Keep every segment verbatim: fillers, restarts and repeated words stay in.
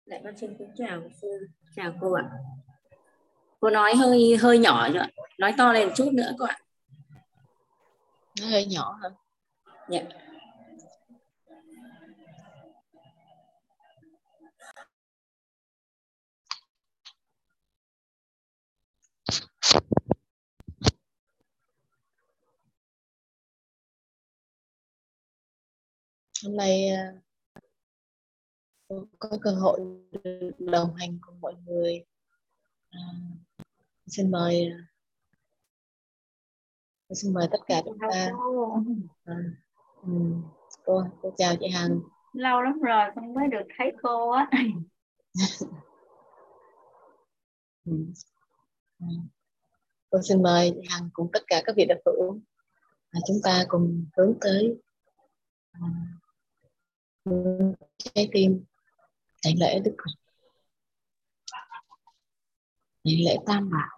Lại con xin kính chào sư, chào cô ạ. Cô nói hơi hơi nhỏ rồi ạ. Nói to lên chút nữa cô ạ. Nó hơi nhỏ hả? Dạ. Hôm nay à, có cơ hội được đồng hành cùng mọi người. À, xin mời xin mời tất cả chúng Chào ta. cô. À, ừ, cô cô chào chị Hằng. Lâu lắm rồi không mới được thấy cô á. Ừ. Ừ. Cô xin mời chị Hằng cùng tất cả các vị đạo hữu, à, chúng ta cùng hướng tới à, trái tim đảnh lễ Đức Phật, đảnh lễ Tam Bảo.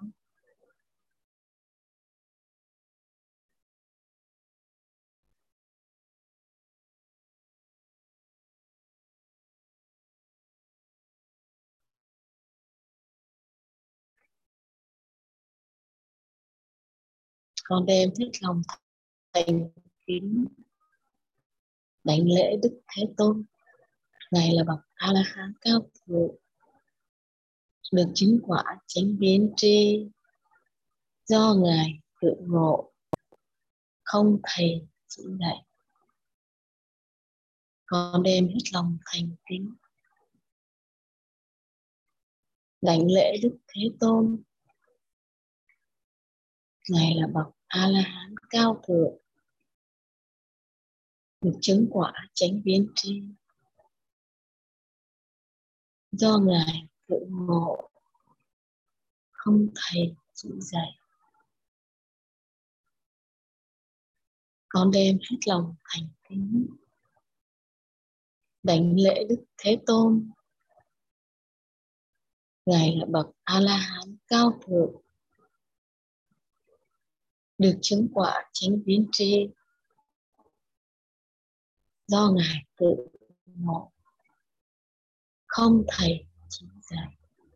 Con đem hết lòng thành kính đảnh lễ Đức Thế Tôn, ngài là bậc A La Hán cao thượng, được chứng quả chánh biến tri, do ngài tự ngộ, không thầy chỉ dạy. Con đem hết lòng thành kính đảnh lễ Đức Thế Tôn, ngài là bậc A La Hán cao thượng, được chứng quả chánh biến tri, do ngài tự ngộ, không thầy chỉ dạy. Con đem hết lòng thành kính đảnh lễ Đức Thế Tôn, ngài là bậc A La Hán cao thượng, được chứng quả chánh biến tri, do ngài tự ngộ, không thầy chỉ dạy.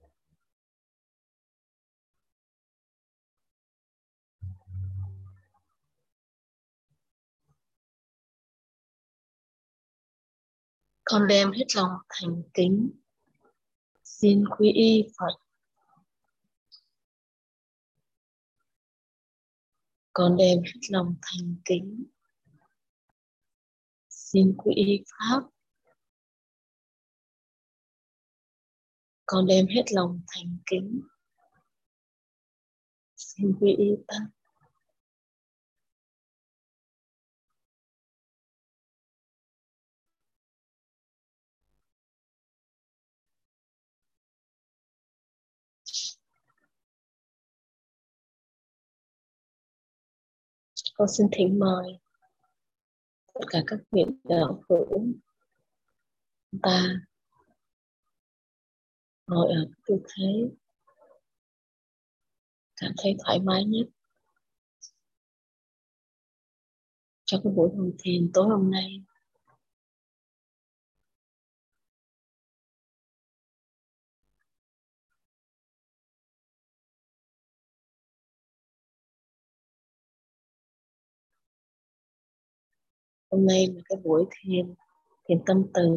Con đem hết lòng thành kính xin quy y Phật. Con đem hết lòng thành kính xin quy y Pháp. Con đem hết lòng thành kính xin quy y Tăng. Con xin thỉnh mời tất cả các vị đạo hữu, chúng ta ngồi ở tư thế cảm thấy thoải mái nhất cho cái buổi hội thiền tối hôm nay. Hôm nay là cái buổi thiền thiền tâm từ.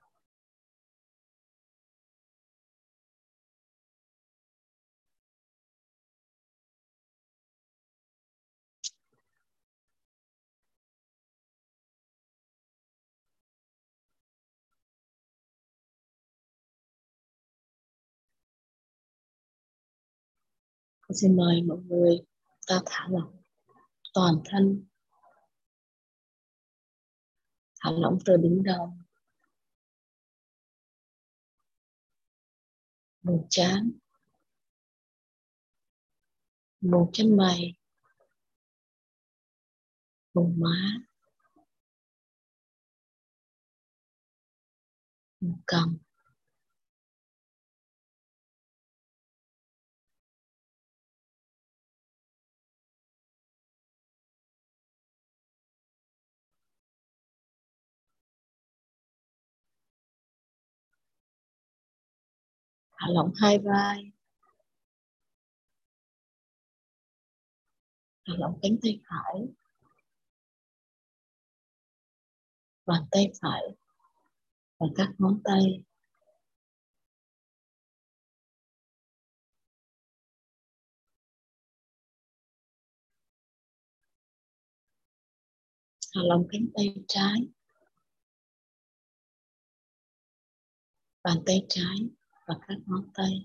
Con xin mời mọi người ta thả lỏng toàn thân, thả lỏng từ đỉnh đầu, vùng trán, vùng chân mày, vùng má, vùng cằm, Thả lỏng hai vai. Thả lỏng cánh tay phải. Bàn tay phải và các ngón tay. Thả lỏng cánh tay trái. Bàn tay trái và các ngón tay.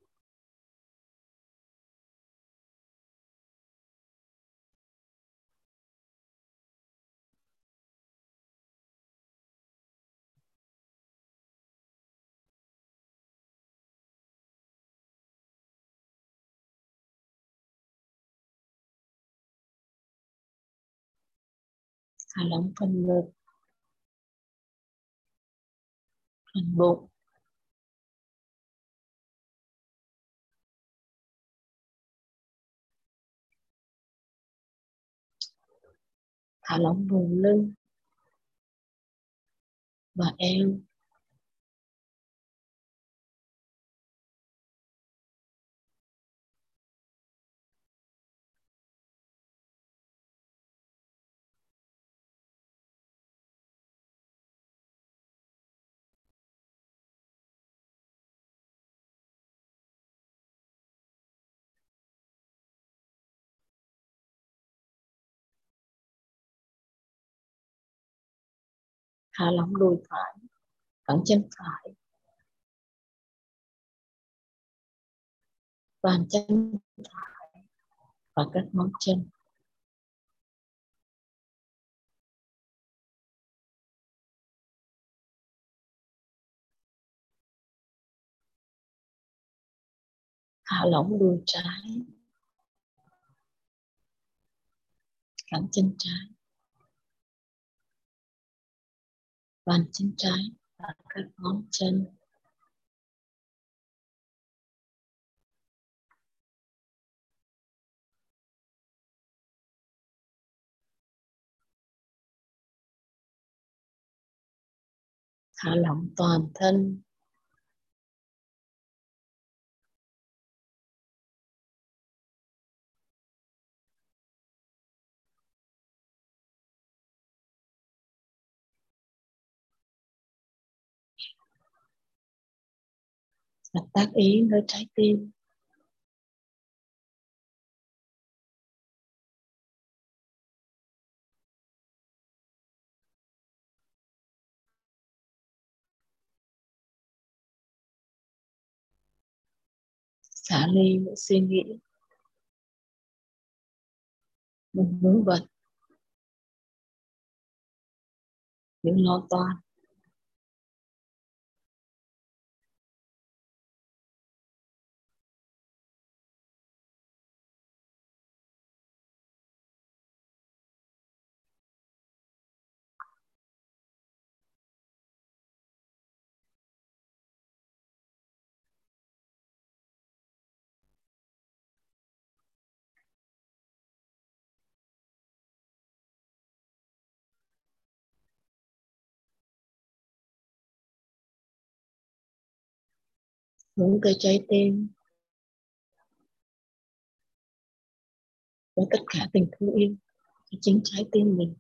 Thả lỏng phần ngực, phần bụng. Thả lỏng vùng lưng và eo. Thả lỏng đùi phải, cẳng chân phải, bàn chân phải và các ngón chân. Thả lỏng đùi trái, cẳng chân trái, bàn chân trái và các ngón chân. Thả lỏng toàn thân. Và tác ý nơi trái tim. Xả ly những suy nghĩ, những vướng bận, những lo toan. Hướng tới trái tim với tất cả tình thương yêu cho chính trái tim mình.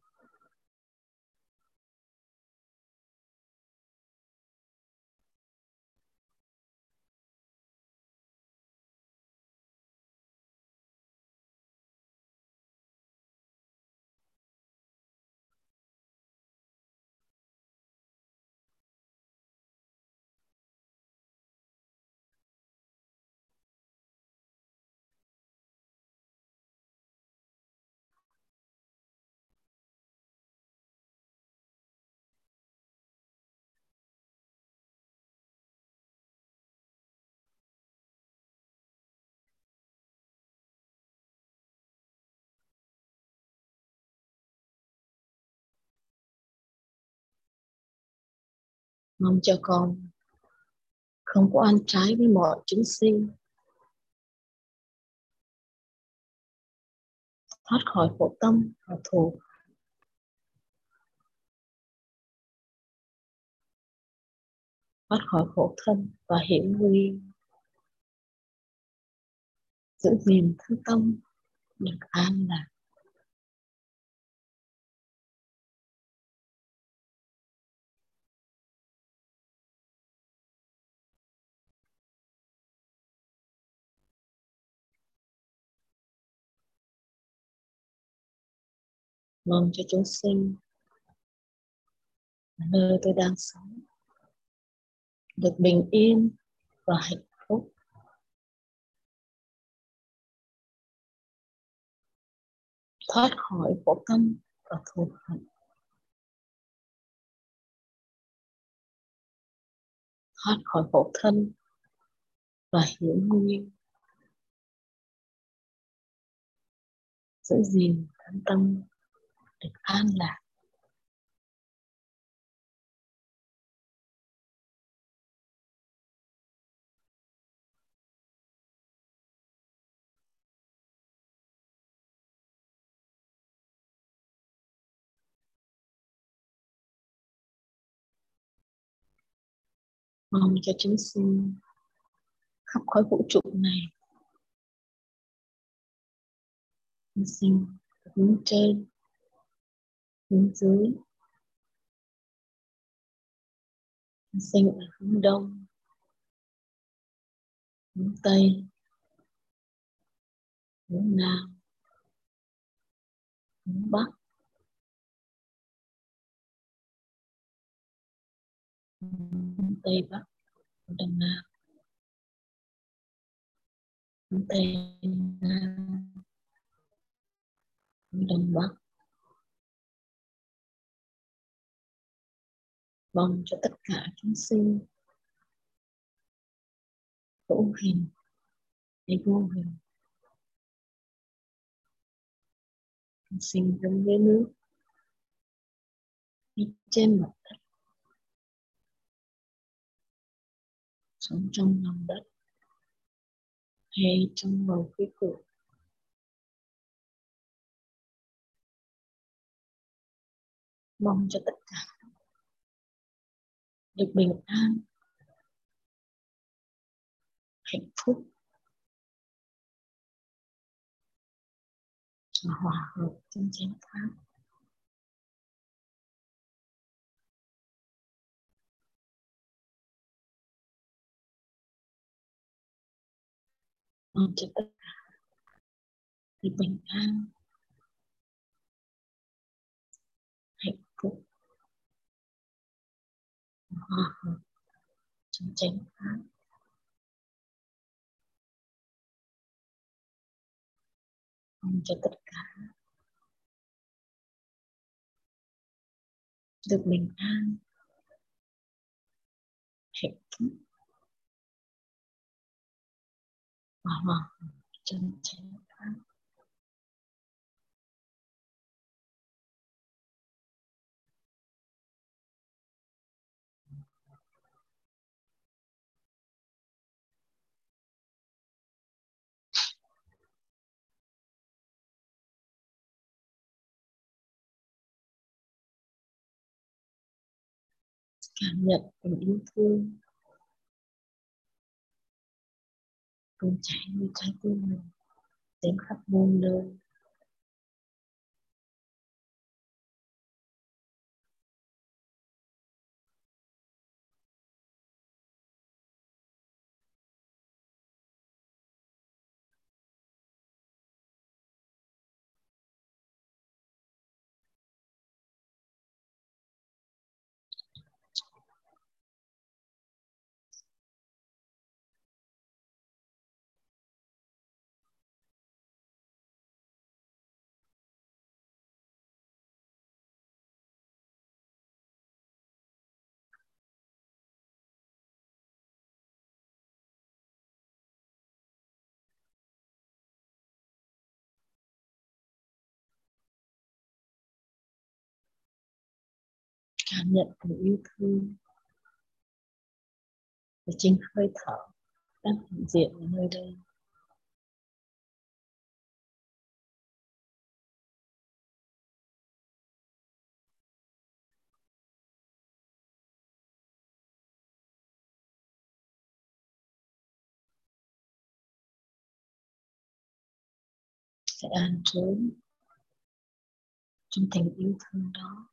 Mong cho con không có ăn trái với mọi chúng sinh, thoát khỏi khổ tâm và thù, thoát khỏi khổ thân và hiểm nguy. giữ gìn thân tâm được an lạc. Mong cho chúng sinh nơi tôi đang sống được bình yên và hạnh phúc, thoát khỏi khổ tâm và thù hận, thoát khỏi khổ thân và hiểm nguy, giữ gìn thân tâm được an lạc. Mong cho chúng sinh khắp khối vũ trụ này, chúng sinh hướng trên, hướng dưới, chúng sinh ở hướng đông, hướng tây, hướng nam, hướng bắc, hướng tây bắc, hướng đông nam, hướng tây nam, hướng đông bắc. Mong cho tất cả chúng sinh hữu hình hay vô hình, chúng sinh trong dưới nước, hay trên mặt đất, sống trong lòng đất hay trong bầu khí quyển, mong cho tất cả được bình an, hạnh phúc và hòa hợp trong chánh pháp. Mong cho tất cả được bình an, hạnh phúc và hòa hợp trong chánh pháp. Mong cho tất cả được bình an, hạnh phúc và hòa hợp trong chánh pháp. Cảm nhận tình yêu thương tuôn chảy như trái tim mình đến khắp muôn nơi. Cảm nhận tình yêu thương và chính hơi thở đang hiện diện ở nơi đây. sẽ an trú trong tình yêu thương đó.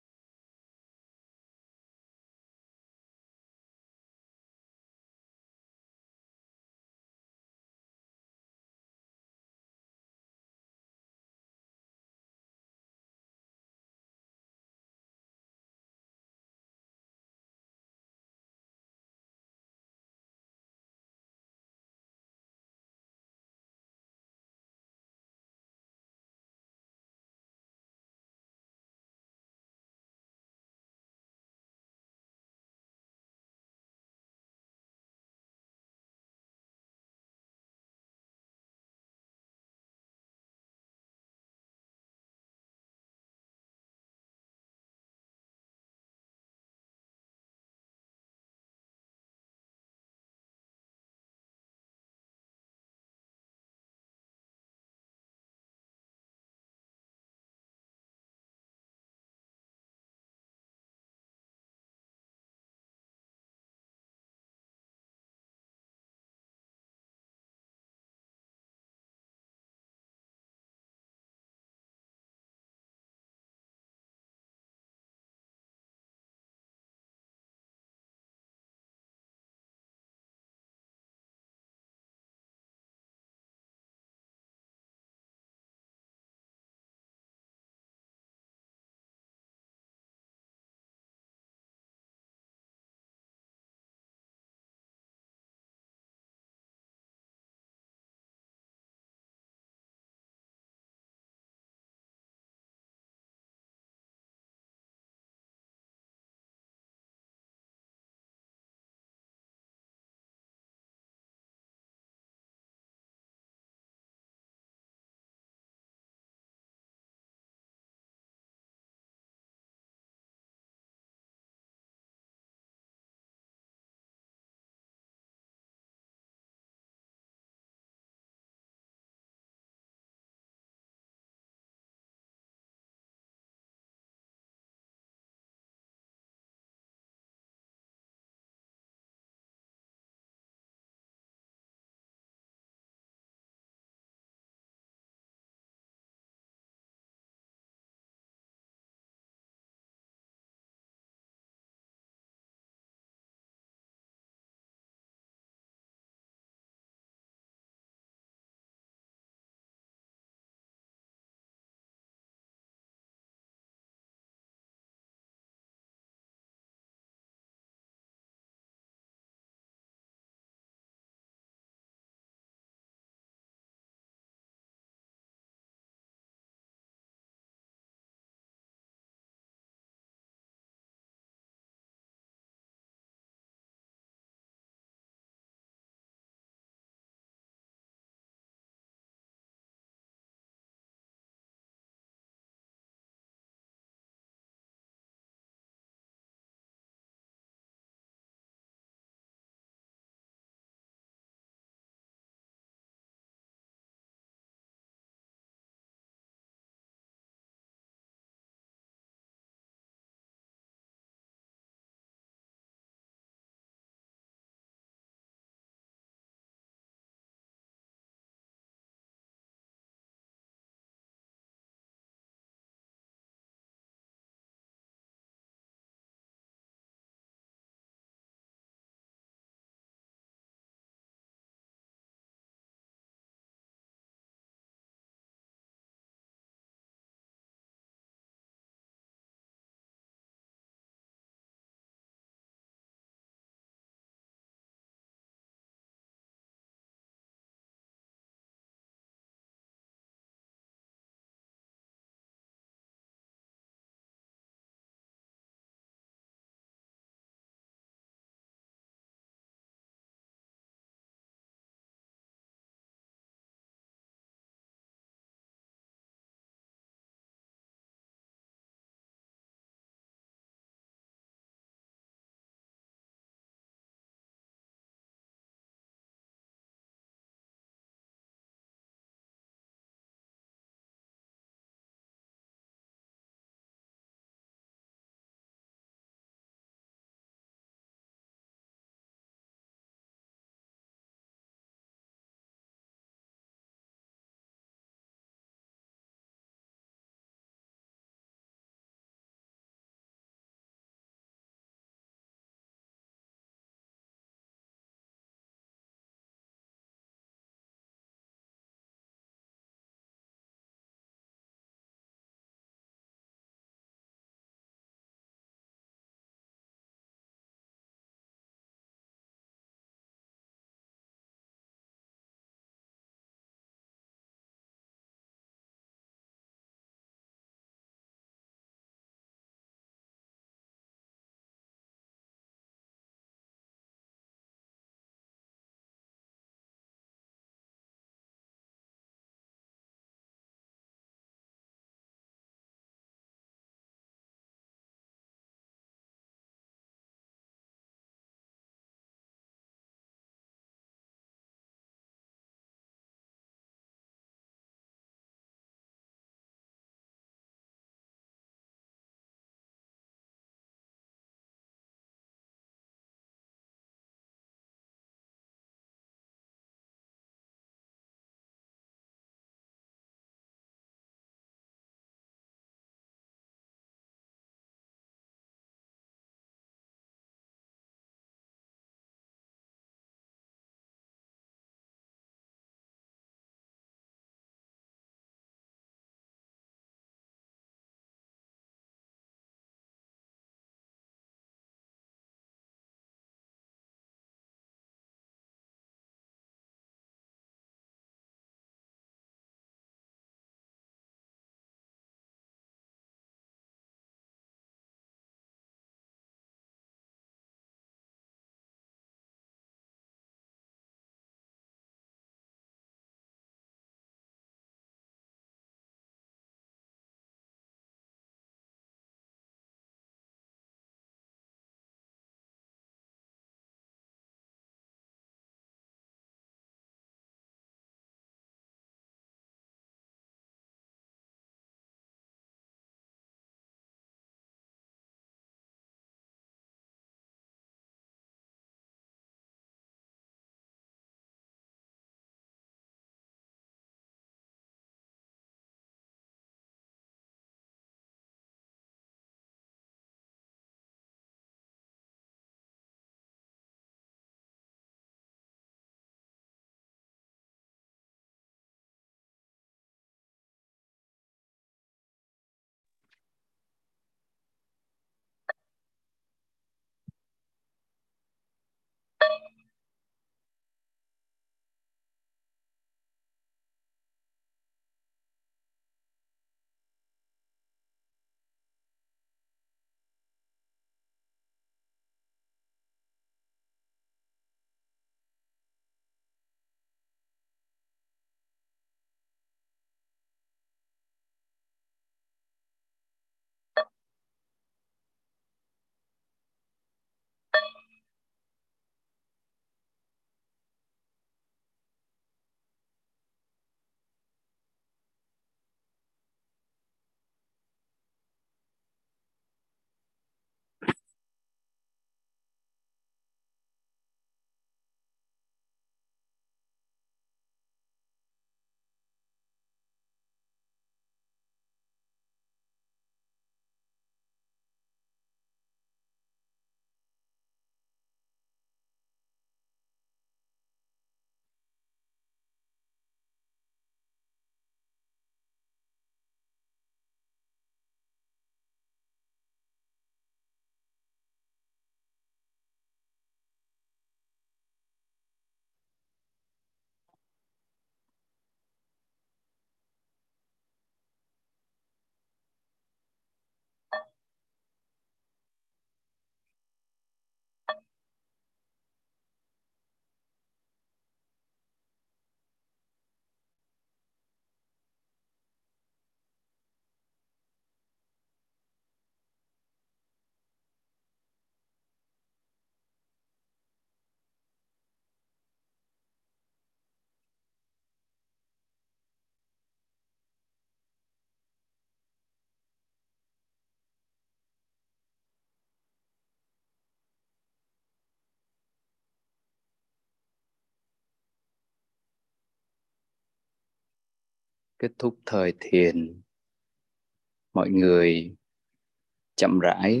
kết thúc thời thiền, mọi người chậm rãi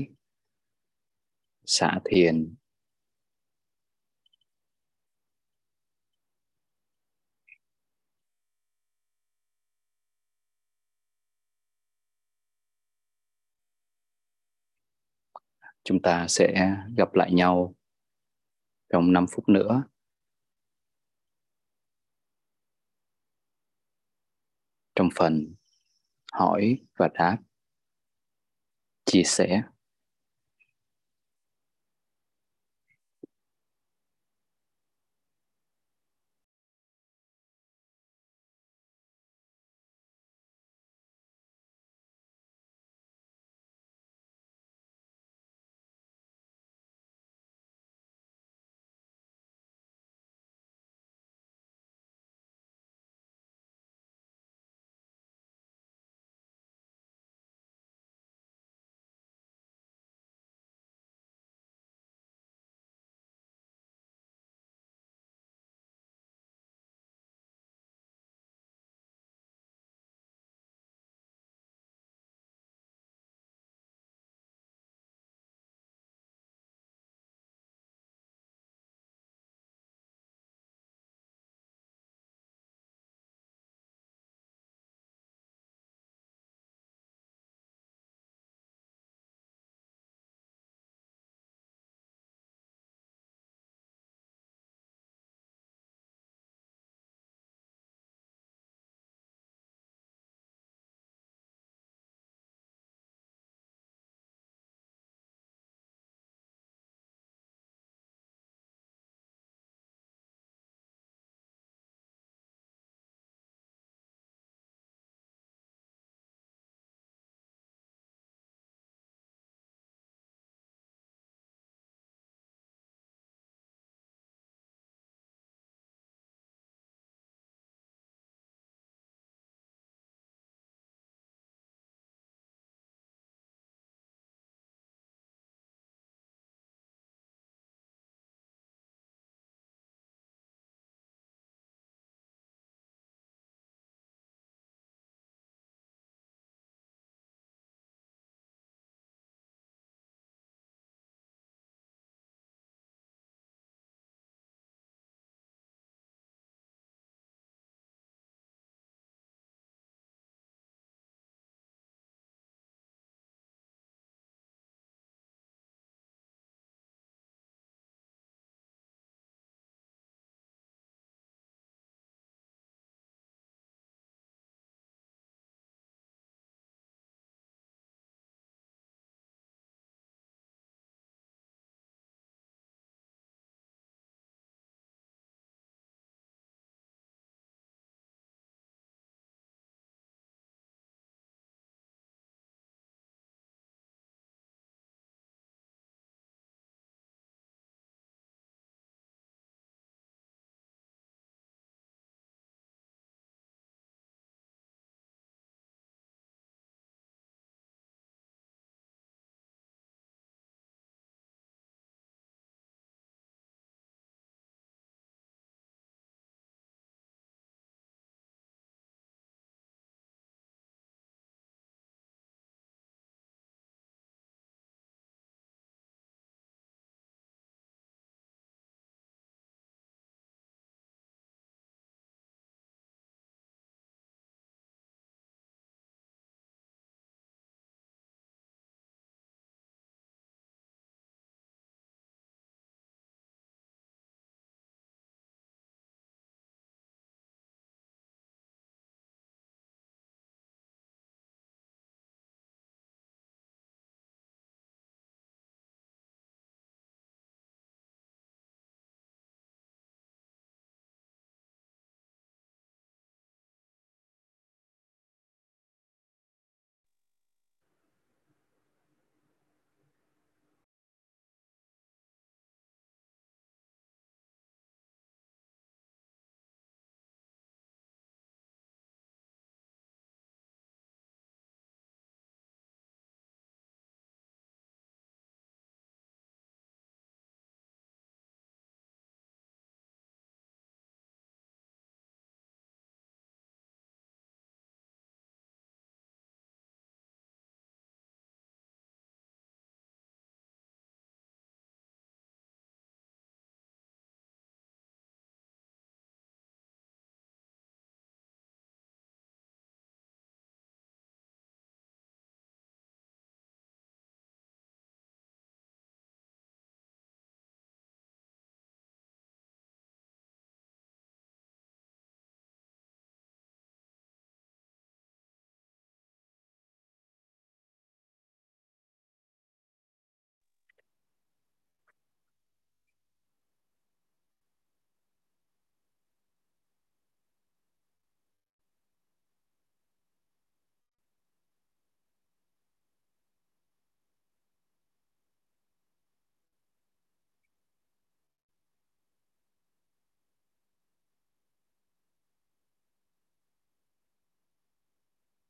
xả thiền. Chúng ta sẽ gặp lại nhau trong năm phút nữa. Trong phần hỏi và đáp, chia sẻ.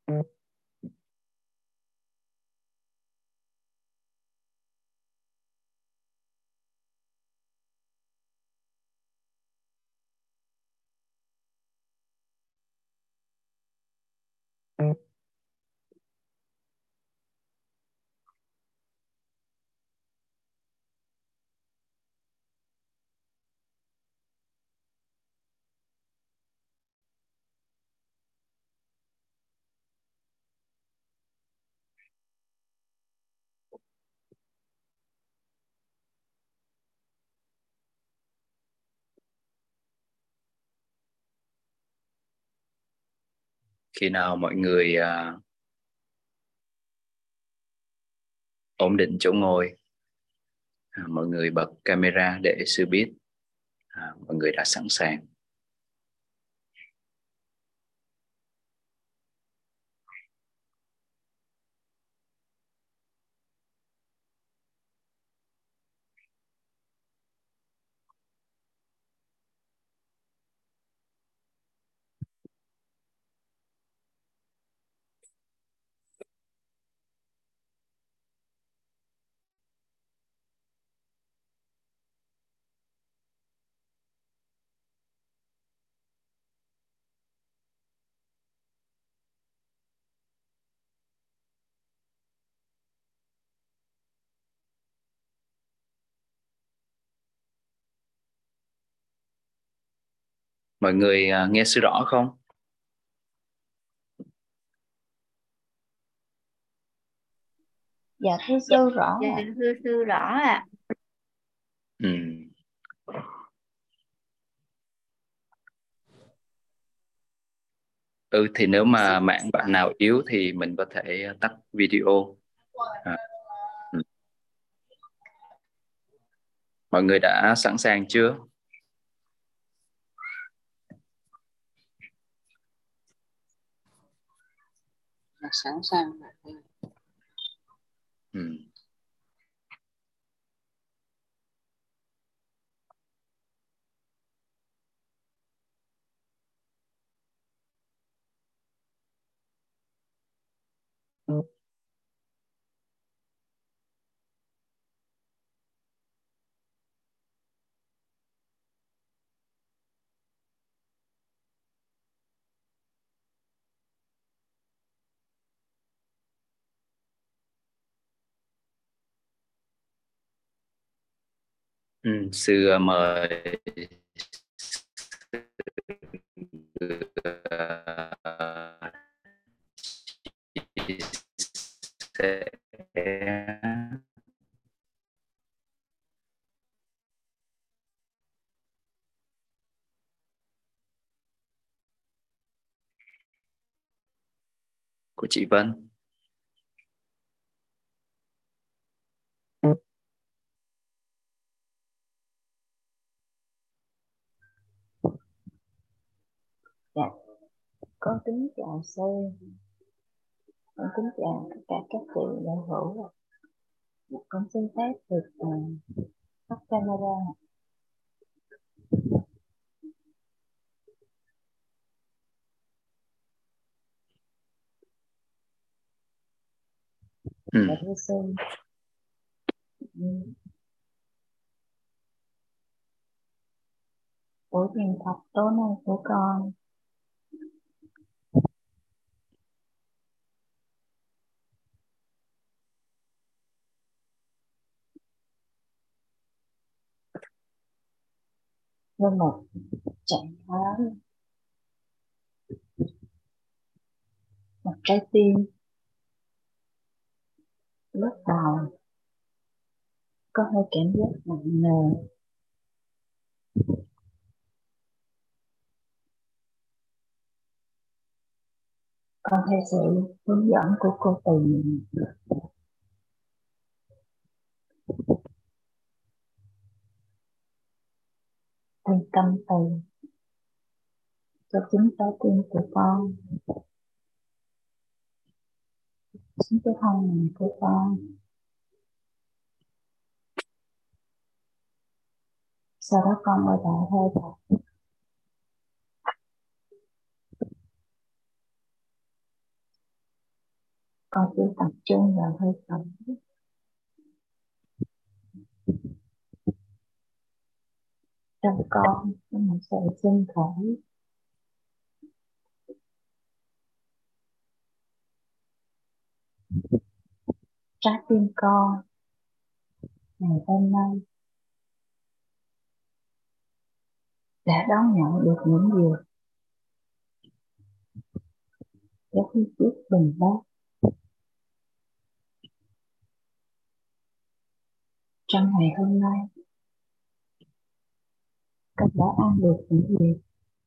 Khi nào mọi người à, ổn định chỗ ngồi, à, mọi người bật camera để sư biết à, mọi người đã sẵn sàng. Mọi người à, nghe sư rõ không? Dạ thưa sư rõ. Dạ thưa sư rõ ạ. Ừ. ừ thì nếu mà mạng bạn nào yếu thì mình có thể tắt video. à, ừ. Mọi người đã sẵn sàng chưa? Sẵn sàng. Ừ. Ừ. Sư à, mời à, chia sẻ của chị Vân. Dạ, con kính chào sư, con kính chào tất cả các vị đạo hữu. Con xin phép được uh, tắt camera. Ừ. Dạ thưa sư, buổi thiền tập tối nay của con với một trạng thái, một trái tim lúc đầu có hơi cảm giác nặng nề, con theo sự hướng dẫn của cô Tuyền thành tâm từ cho chính trái tim của con, chính cái thân này của con. Sau đó con quay lại hơi thở, Con chỉ tập trung vào hơi thở. Trong con có một sự sinh khởi. Trái tim con ngày hôm nay đã đón nhận được những điều để khi trước bình bát. Trong ngày hôm nay, con đã ăn được những gì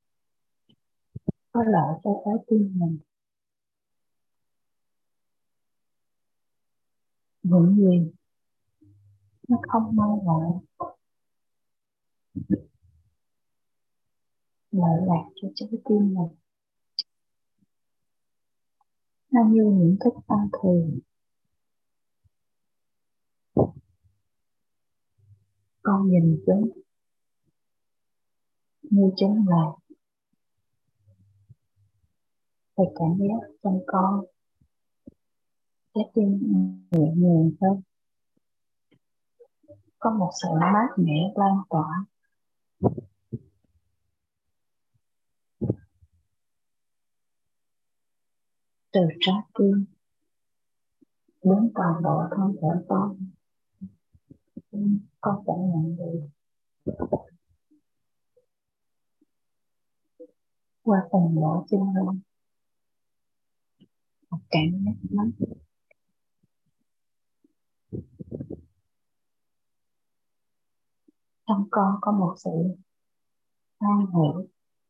có lợi cho trái tim mình. Những gì nó không mang lại lợi lạc cho trái tim mình. Nó như những thức ăn thường. Con nhìn chúng như chúng là phải cảm giác trong con trái tim nhẹ nhàng hơn. Có một sự mát mẻ lan tỏa từ trái tim đến toàn bộ thân thể con. Con cảm nhận được qua phần lỗ chân lông, một cảm giác mát. Trong con có một sự an hỷ.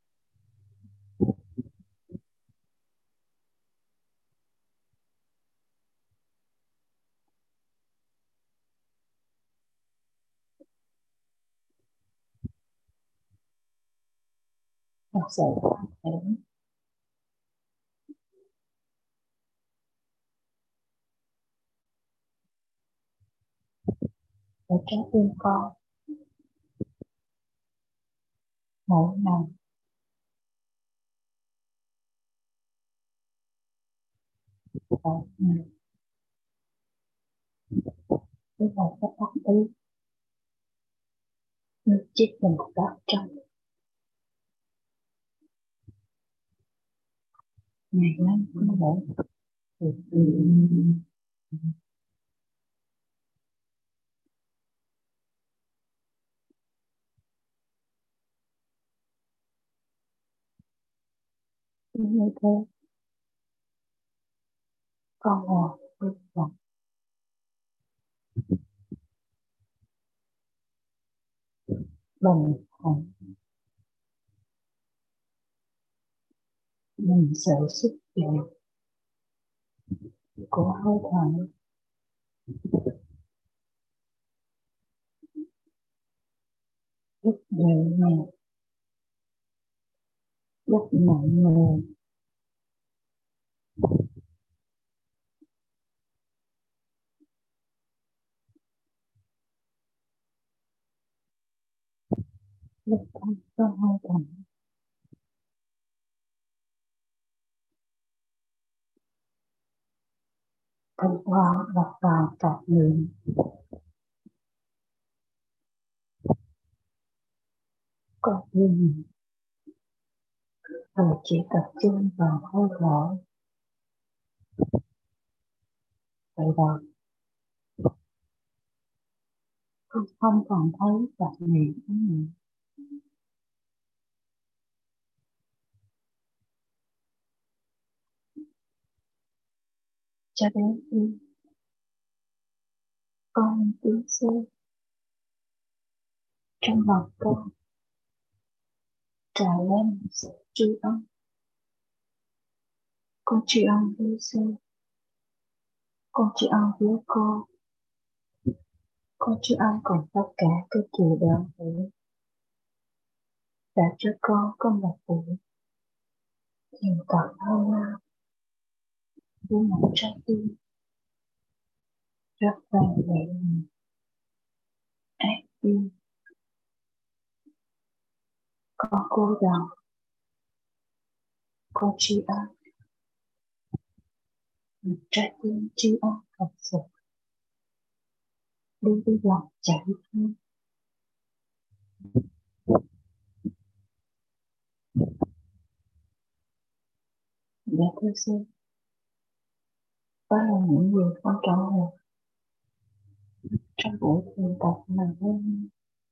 Một sự an hỷ. Ở trái tim con mỗi ngày mỗi ngày với một cái tác ý như chiếc bình bát trong ngày nay có mỗi sự như thế. Con ngồi với lòng bình thản, nhìn sự xuất hiện của hơi thở rất nhẹ nhàng, rất nặng nề. Rất thanh có hơi thở thỉnh thoảng đặt vào cặp miệng. Con tim rồi chỉ tập trung vào hơi thở. Vậy rồi con không còn thấy cặp miệng nữa. Cho đến khi con tiến sâu trong lòng con trào lên sự tri ân. Con tri ân với sư, con tri ân với cô, con tri ân cùng tất cả các chị đạo hữu đã cho con có một buổi thiền tập hôm nay với một trái tim rất vang nhẹ nhàng, an yên. Con cúi đầu, con tri ân trái tim tri ân thật sự đối với lòng chảy thương. Dạ thưa sư, đó là những gì con trả lời trong buổi thiền tập ngày hôm nay.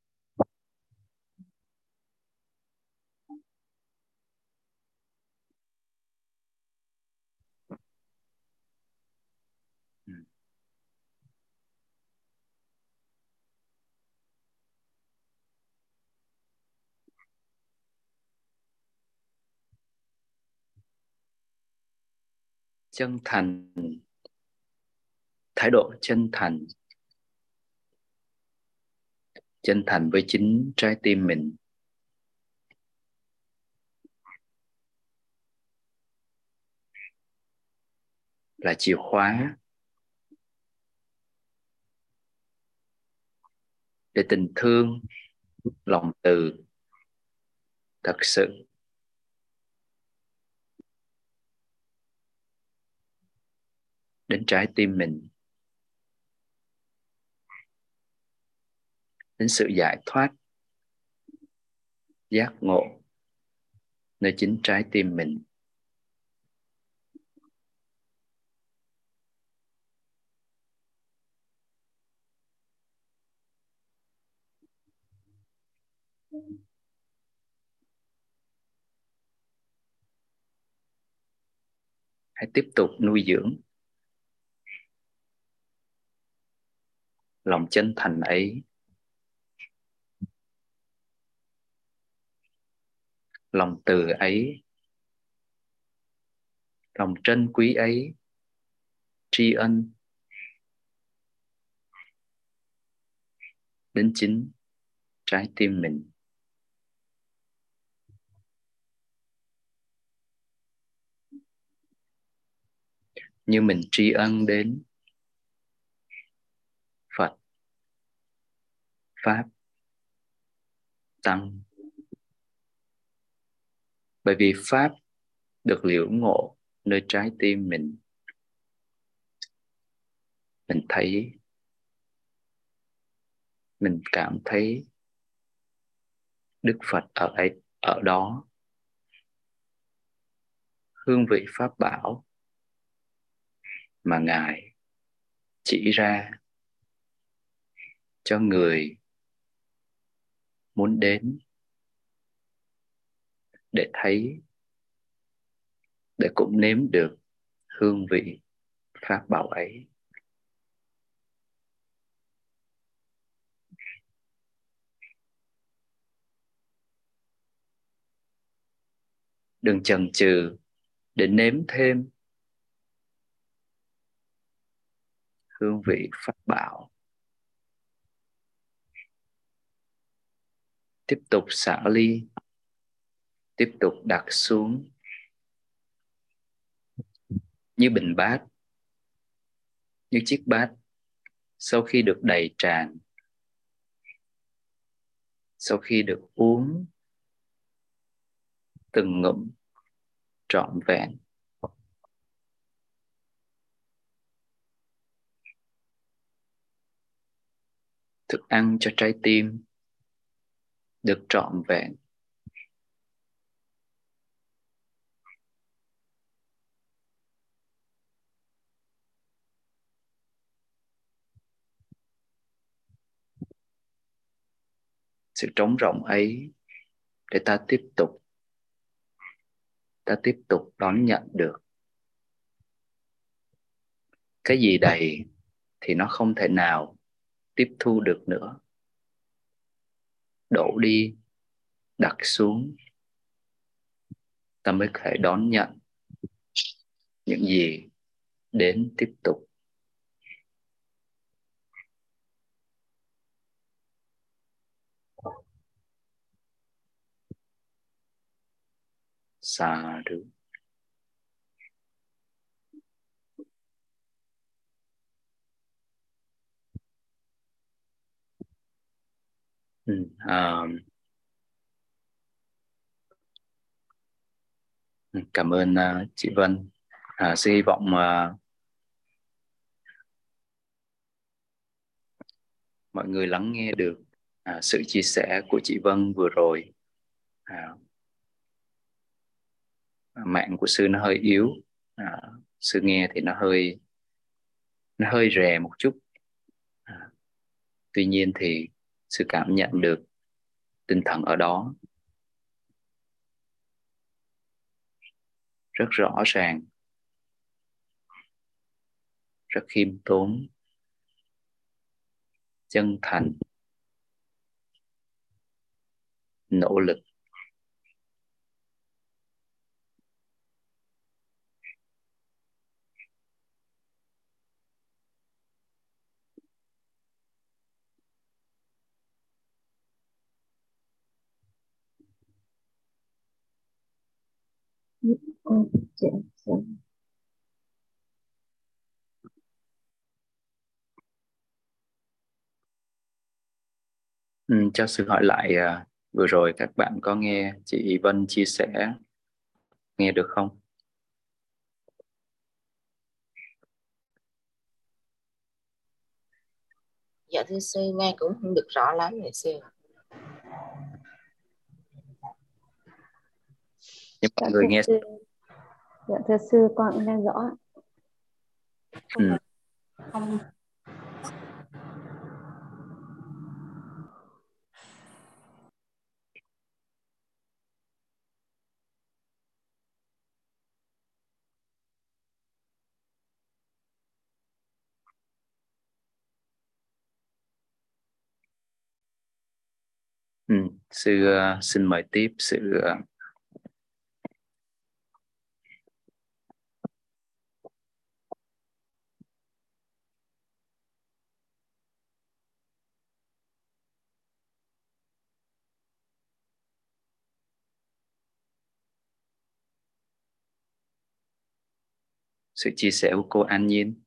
Chân thành, thái độ chân thành, chân thành với chính trái tim mình là chìa khóa để tình thương, lòng từ thật sự đến trái tim mình, đến sự giải thoát, giác ngộ nơi chính trái tim mình. Hãy tiếp tục nuôi dưỡng lòng chân thành ấy, lòng từ ấy, lòng trân quý ấy, tri ân đến chính trái tim mình. Như mình tri ân đến Phật, Pháp, Tăng. Bởi vì Pháp được liễu ngộ nơi trái tim mình. Mình thấy, mình cảm thấy Đức Phật ở ấy, ở đó. Hương vị Pháp bảo mà Ngài chỉ ra cho người muốn đến để thấy, để cũng nếm được hương vị Pháp bảo ấy. Đừng chần chừ để nếm thêm hương vị Pháp bảo. Tiếp tục xả ly, tiếp tục đặt xuống như bình bát, như chiếc bát sau khi được đầy tràn, sau khi được uống từng ngụm trọn vẹn. Thức ăn cho trái tim được trọn vẹn. Sự trống rỗng ấy để ta tiếp tục, ta tiếp tục đón nhận được. Cái gì đầy thì nó không thể nào tiếp thu được nữa. Đổ đi, đặt xuống, ta mới có thể đón nhận những gì đến tiếp tục. Xà được. Ừ, à, cảm ơn uh, chị Vân. À, xin hy vọng uh, mọi người lắng nghe được à, sự chia sẻ của chị Vân vừa rồi. À, mạng của sư nó hơi yếu, à, sư nghe thì nó hơi nó hơi rè một chút. À, tuy nhiên thì sư cảm nhận được tinh thần ở đó rất rõ ràng, rất khiêm tốn, chân thành, nỗ lực. Con chị sẽ Ừ, cho sư hỏi lại, à, vừa rồi các bạn có nghe chị Vân chia sẻ nghe được không? Dạ thưa sư, nghe cũng không được rõ lắm này sư. Nhưng dạ mọi người thưa nghe. sư, dạ thưa sư con cũng nghe rõ. Ừ. Không. Ừ. Sư uh, xin mời tiếp sự uh, sự chia sẻ của cô An Nhiên.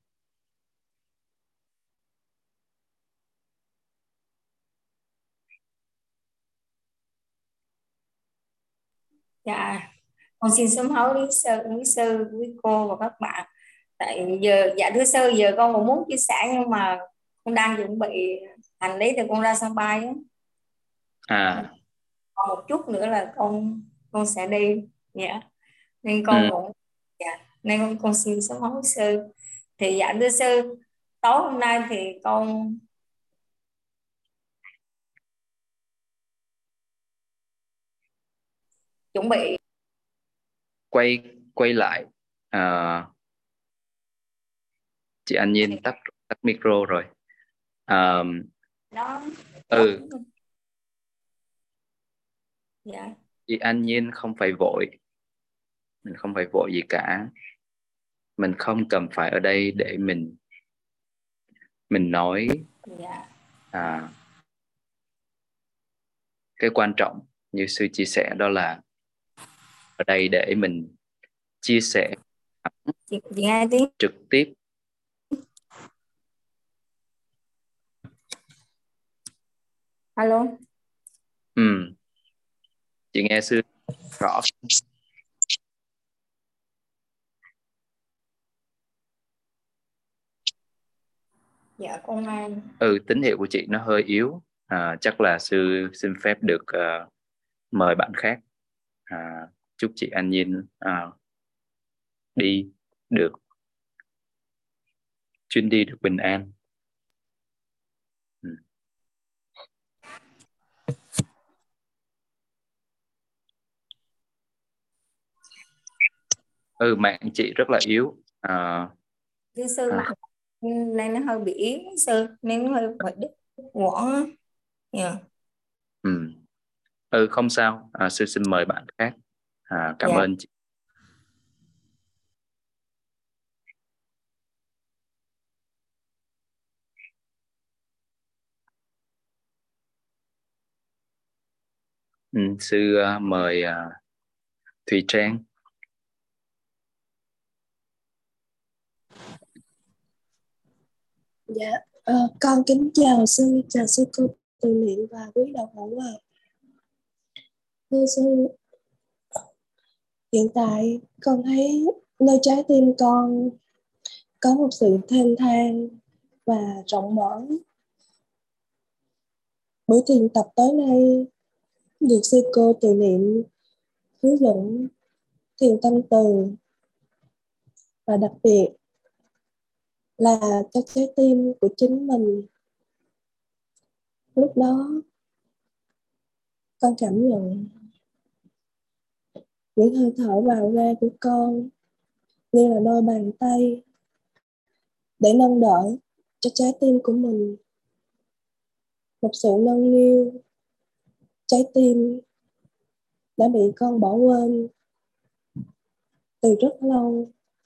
Dạ, con xin sám hối quý sư, quý sư, quý cô và các bạn. Tại giờ dạ thưa sư, giờ con cũng muốn chia sẻ nhưng mà con đang chuẩn bị hành lý thì con ra sân bay á. À. Còn một chút nữa là con con sẽ đi. Dạ. Nên con Ừ. cũng dạ nên con, con xin sám hối quý sư. Thì dạ thưa sư, tối hôm nay thì con chuẩn bị quay quay lại. À, chị An Nhiên tắt tắt micro rồi. À, đó. ừ. Dạ. Chị An Nhiên không phải vội, mình không phải vội gì cả. Mình không cần phải ở đây để mình mình nói. Dạ. À, cái quan trọng như sư chia sẻ đó là ở đây để mình chia sẻ Chị, chị nghe tiếng. trực tiếp. Alo. Ừ. Chị nghe sư rõ. Dạ con nghe. Ừ, tín hiệu của chị nó hơi yếu. À, chắc là sư xin phép được uh, mời bạn khác. À, chúc chị An Nhiên uh, đi được chuyến đi được bình an. Ừ. ừ mạng chị rất là yếu. À, Thưa sư, à, mạng nên nó hơi bị yếu sư, nên nó hơi bị đứt quãng á. Dạ. ừ. ừ không sao. À, sư xin mời bạn khác. À, cảm Dạ. ơn chị. Ừ, sư uh, mời uh, Thùy Trang. Dạ, ờ, con kính chào sư, chào sư cô Từ Liện và quý đạo hữu ạ. Thưa sư, hiện tại con thấy nơi trái tim con có một sự thênh thang và rộng mở. Buổi thiền tập tối nay được sư cô từ niệm hướng dẫn thiền tâm từ, và đặc biệt là cho trái tim của chính mình. Lúc đó con cảm nhận những hơi thở vào ra của con như là đôi bàn tay để nâng đỡ cho trái tim của mình. Một sự nâng niu trái tim đã bị con bỏ quên từ rất lâu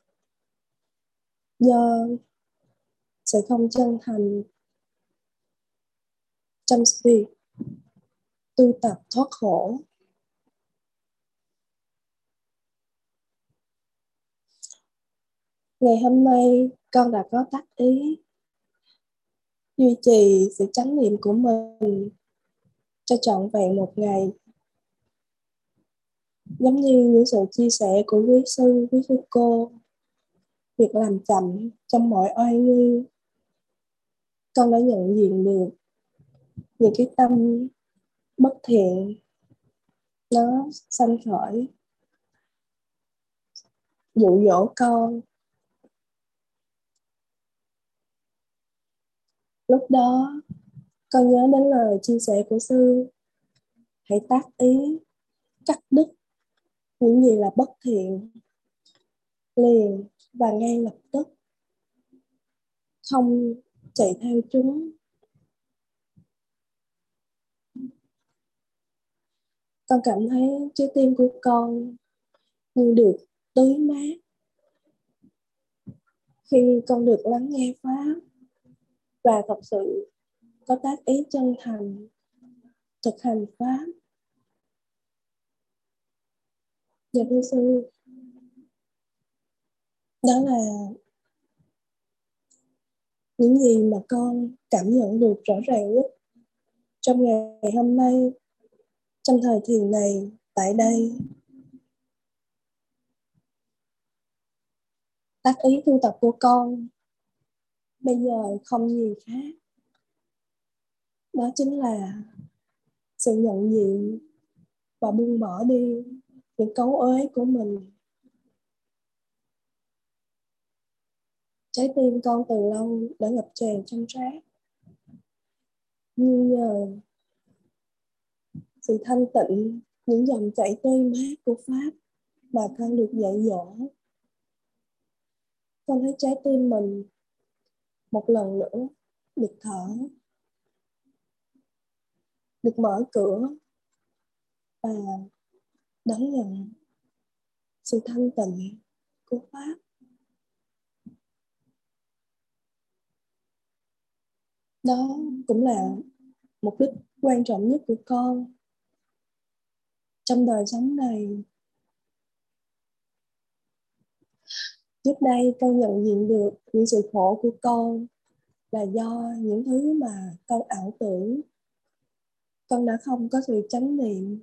do sự không chân thành trong việc tu tập thoát khổ. Ngày hôm nay con đã có tác ý duy trì sự chánh niệm của mình cho trọn vẹn một ngày, giống như những sự chia sẻ của quý sư, quý sư cô. Việc làm chậm trong mọi oai nghi, con đã nhận diện được những cái tâm bất thiện nó sanh khởi, dụ dỗ con. Lúc đó con nhớ đến lời chia sẻ của sư: hãy tác ý cắt đứt những gì là bất thiện liền và ngay lập tức, không chạy theo chúng. Con cảm thấy trái tim của con như được tưới mát khi con được lắng nghe Pháp và thật sự có tác ý chân thành thực hành Pháp. Dạ thưa sư, đó là những gì mà con cảm nhận được rõ ràng nhất trong ngày hôm nay, trong thời thiền này tại đây. Tác ý tu tập của con bây giờ không gì khác, đó chính là sự nhận diện và buông bỏ đi những cấu uế của mình. Trái tim con từ lâu đã ngập tràn trong rác, nhưng nhờ sự thanh tịnh, những dòng chảy tươi mát của Pháp mà con được dạy dỗ, con thấy trái tim mình một lần nữa được thở, được mở cửa và đón nhận sự thanh tịnh của Pháp. Đó cũng là mục đích quan trọng nhất của con trong đời sống này. Trước đây con nhận diện được những sự khổ của con là do những thứ mà con ảo tưởng. Con đã không có sự chánh niệm,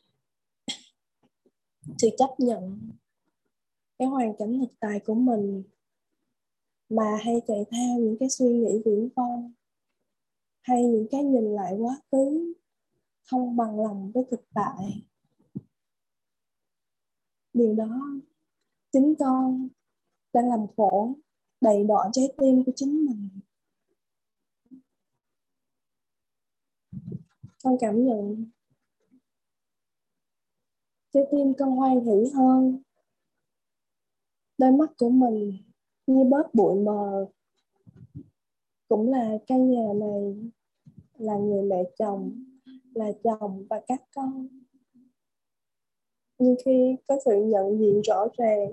sự chấp nhận cái hoàn cảnh thực tại của mình, mà hay chạy theo những cái suy nghĩ viển vông hay những cái nhìn lại quá khứ không bằng lòng với thực tại. Điều đó chính con đang làm khổ đầy đọa trái tim của chính mình. Con cảm nhận trái tim con hoan hỷ hơn, đôi mắt của mình như bớt bụi mờ. Cũng là căn nhà này, là người mẹ chồng, là chồng và các con. Nhưng khi có sự nhận diện rõ ràng,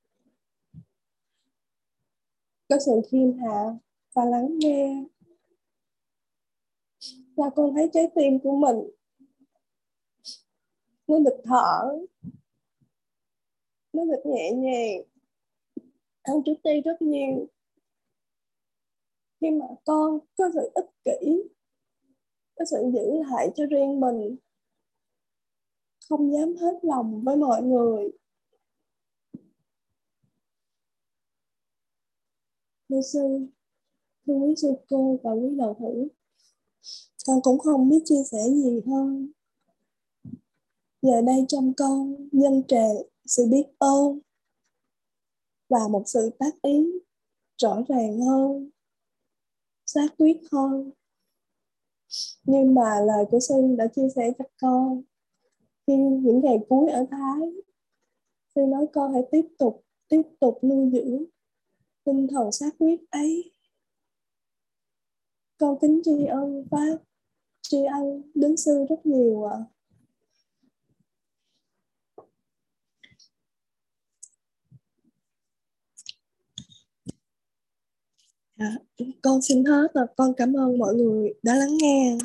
có sự khiêm hạ và lắng nghe, và con thấy trái tim của mình nó được thở, nó được nhẹ nhàng hơn trước đây rất nhiều. Khi mà con có sự ích kỷ, có sự giữ lại cho riêng mình, không dám hết lòng với mọi người. Thưa sư, thưa quý sư cô và quý đạo hữu, Con cũng không biết chia sẻ gì hơn. Giờ đây trong con dâng trào sự biết ơn và một sự tác ý rõ ràng hơn, xác quyết hơn. Nhưng mà lời của sư đã chia sẻ cho con khi những ngày cuối ở Thái, sư nói con hãy tiếp tục tiếp tục nuôi dưỡng tinh thần xác quyết ấy. Con kính tri ân Pháp, tri ân đến sư rất nhiều ạ. À, con xin hết và con cảm ơn mọi người đã lắng nghe.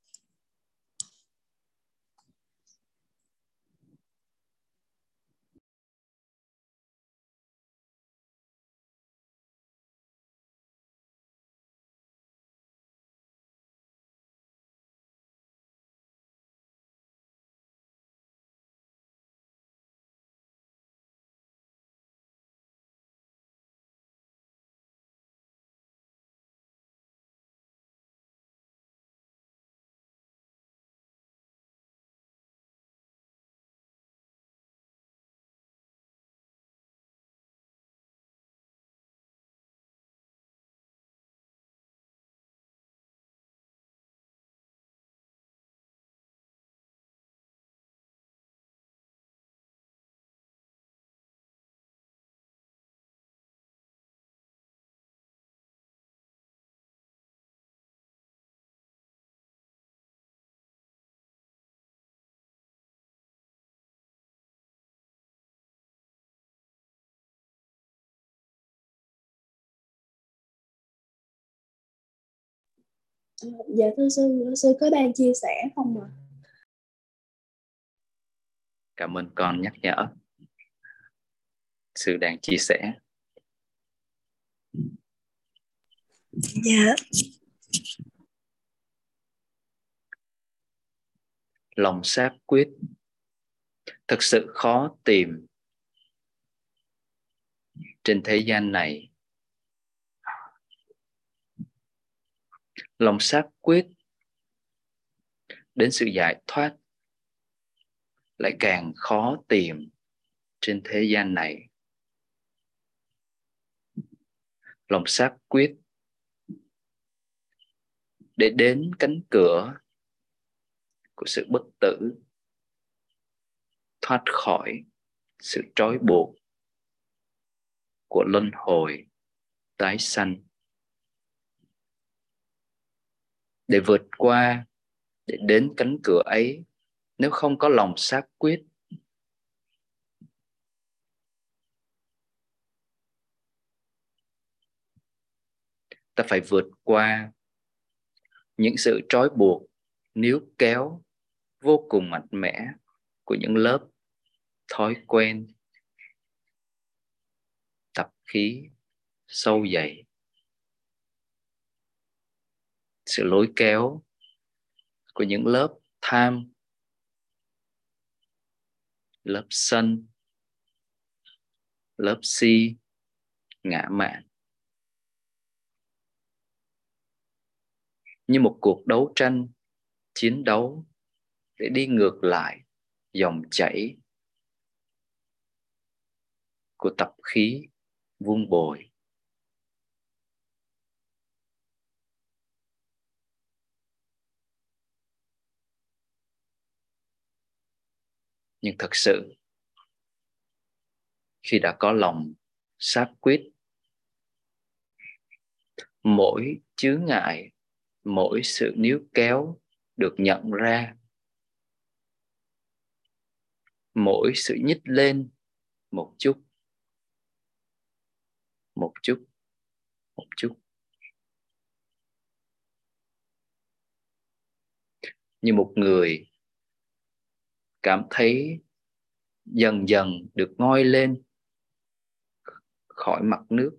Dạ thưa sư, sư có đang chia sẻ không ạ? Cảm ơn con nhắc nhở. Sư đang chia sẻ. Dạ. Lòng xác quyết thực sự khó tìm trên thế gian này. Lòng xác quyết đến sự giải thoát lại càng khó tìm trên thế gian này. Lòng xác quyết để đến cánh cửa của sự bất tử, thoát khỏi sự trói buộc của luân hồi tái sanh. Để vượt qua, để đến cánh cửa ấy, nếu không có lòng xác quyết, ta phải vượt qua những sự trói buộc, níu kéo vô cùng mạnh mẽ của những lớp thói quen, tập khí sâu dày. Sự lôi kéo của những lớp tham, lớp sân, lớp si, ngã mạn. Như một cuộc đấu tranh, chiến đấu để đi ngược lại dòng chảy của tập khí vun bồi. Nhưng thật sự, khi đã có lòng xác quyết, mỗi chướng ngại, mỗi sự níu kéo được nhận ra, mỗi sự nhích lên một chút, một chút, một chút. Như một người cảm thấy dần dần được ngoi lên khỏi mặt nước.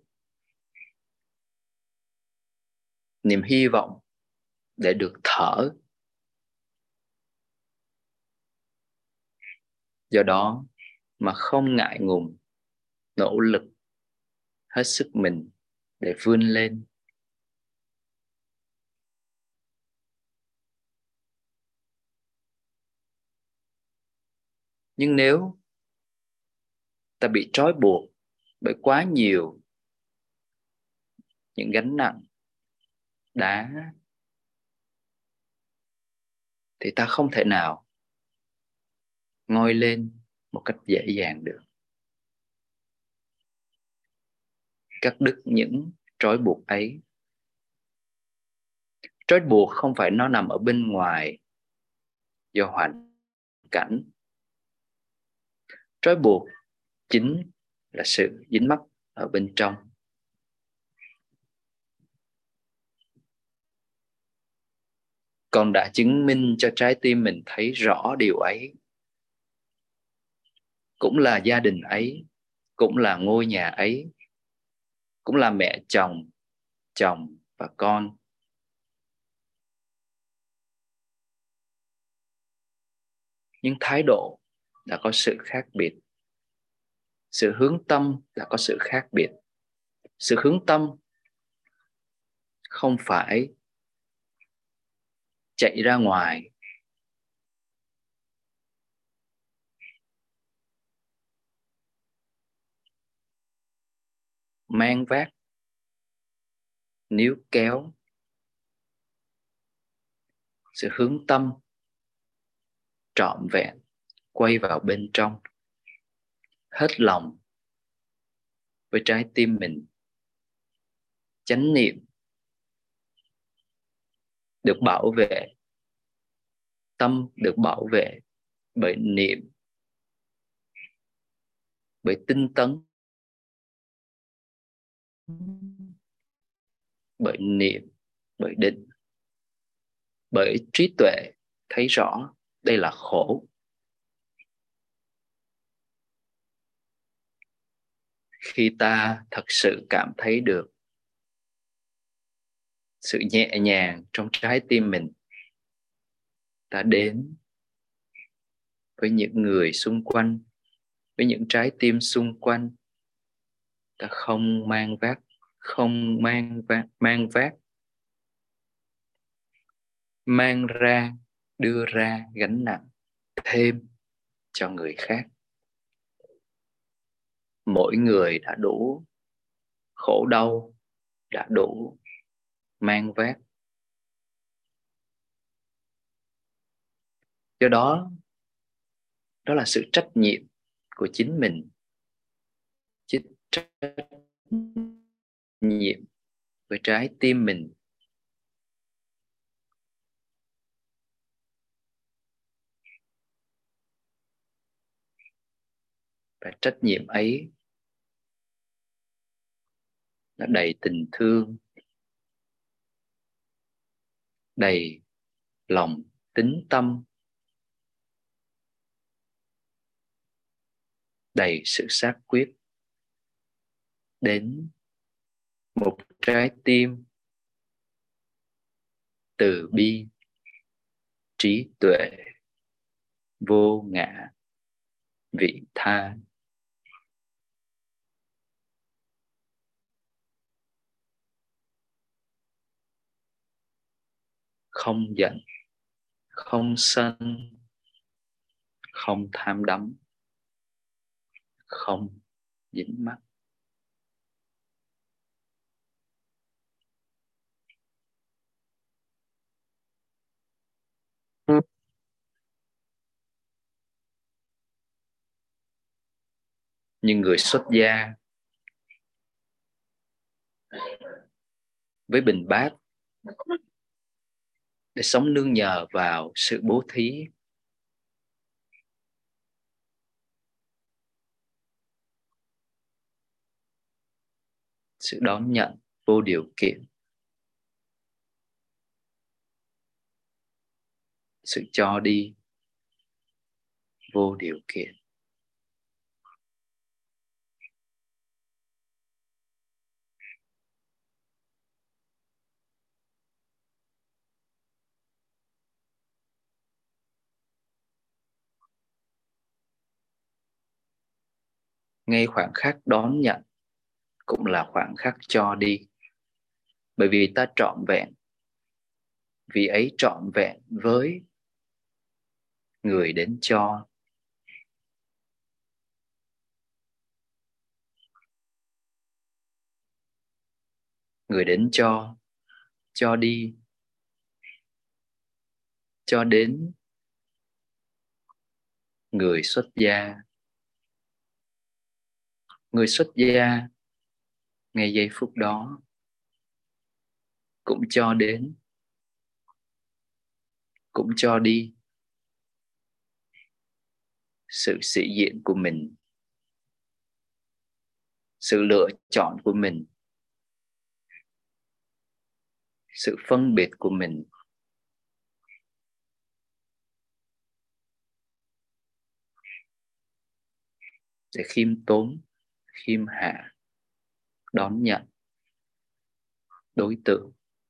Niềm hy vọng để được thở. Do đó mà không ngại ngùng, nỗ lực hết sức mình để vươn lên. Nhưng nếu ta bị trói buộc bởi quá nhiều những gánh nặng đá, thì ta không thể nào ngoi lên một cách dễ dàng được. Cắt đứt những trói buộc ấy. Trói buộc không phải nó nằm ở bên ngoài do hoàn cảnh. Trói buộc chính là sự dính mắc ở bên trong. Con đã chứng minh cho trái tim mình thấy rõ điều ấy. Cũng là gia đình ấy, cũng là ngôi nhà ấy, cũng là mẹ chồng, chồng và con. Nhưng thái độ đã có sự khác biệt. Sự hướng tâm đã có sự khác biệt. Sự hướng tâm không phải chạy ra ngoài, mang vác, níu kéo. Sự hướng tâm trọn vẹn quay vào bên trong, hết lòng với trái tim mình. Chánh niệm được bảo vệ, tâm được bảo vệ bởi niệm, bởi tinh tấn, bởi niệm, bởi định, bởi trí tuệ thấy rõ đây là khổ. Khi ta thật sự cảm thấy được sự nhẹ nhàng trong trái tim mình, ta đến với những người xung quanh, với những trái tim xung quanh. Ta không mang vác, không mang vác, mang vác, mang ra, đưa ra gánh nặng thêm cho người khác. Mỗi người đã đủ khổ đau, đã đủ mang vác. Do đó, đó là sự trách nhiệm của chính mình. Trách nhiệm với trái tim mình. Và trách nhiệm ấy nó đầy tình thương, đầy lòng tín tâm, đầy sự xác quyết đến một trái tim từ bi, trí tuệ, vô ngã, vị tha. Không giận, không sân, không tham đắm, không dính mắc. Nhưng người xuất gia với bình bát để sống nương nhờ vào sự bố thí, sự đón nhận vô điều kiện, sự cho đi vô điều kiện. Ngay khoảng khắc đón nhận cũng là khoảng khắc cho đi. Bởi vì ta trọn vẹn, vì ấy trọn vẹn với người đến cho. người đến cho, cho đi, cho đến người xuất gia. Người xuất gia ngay giây phút đó cũng cho đến, cũng cho đi sự sĩ diện của mình, sự lựa chọn của mình, sự phân biệt của mình. Để khiêm tốn, khiêm hạ đón nhận đối tượng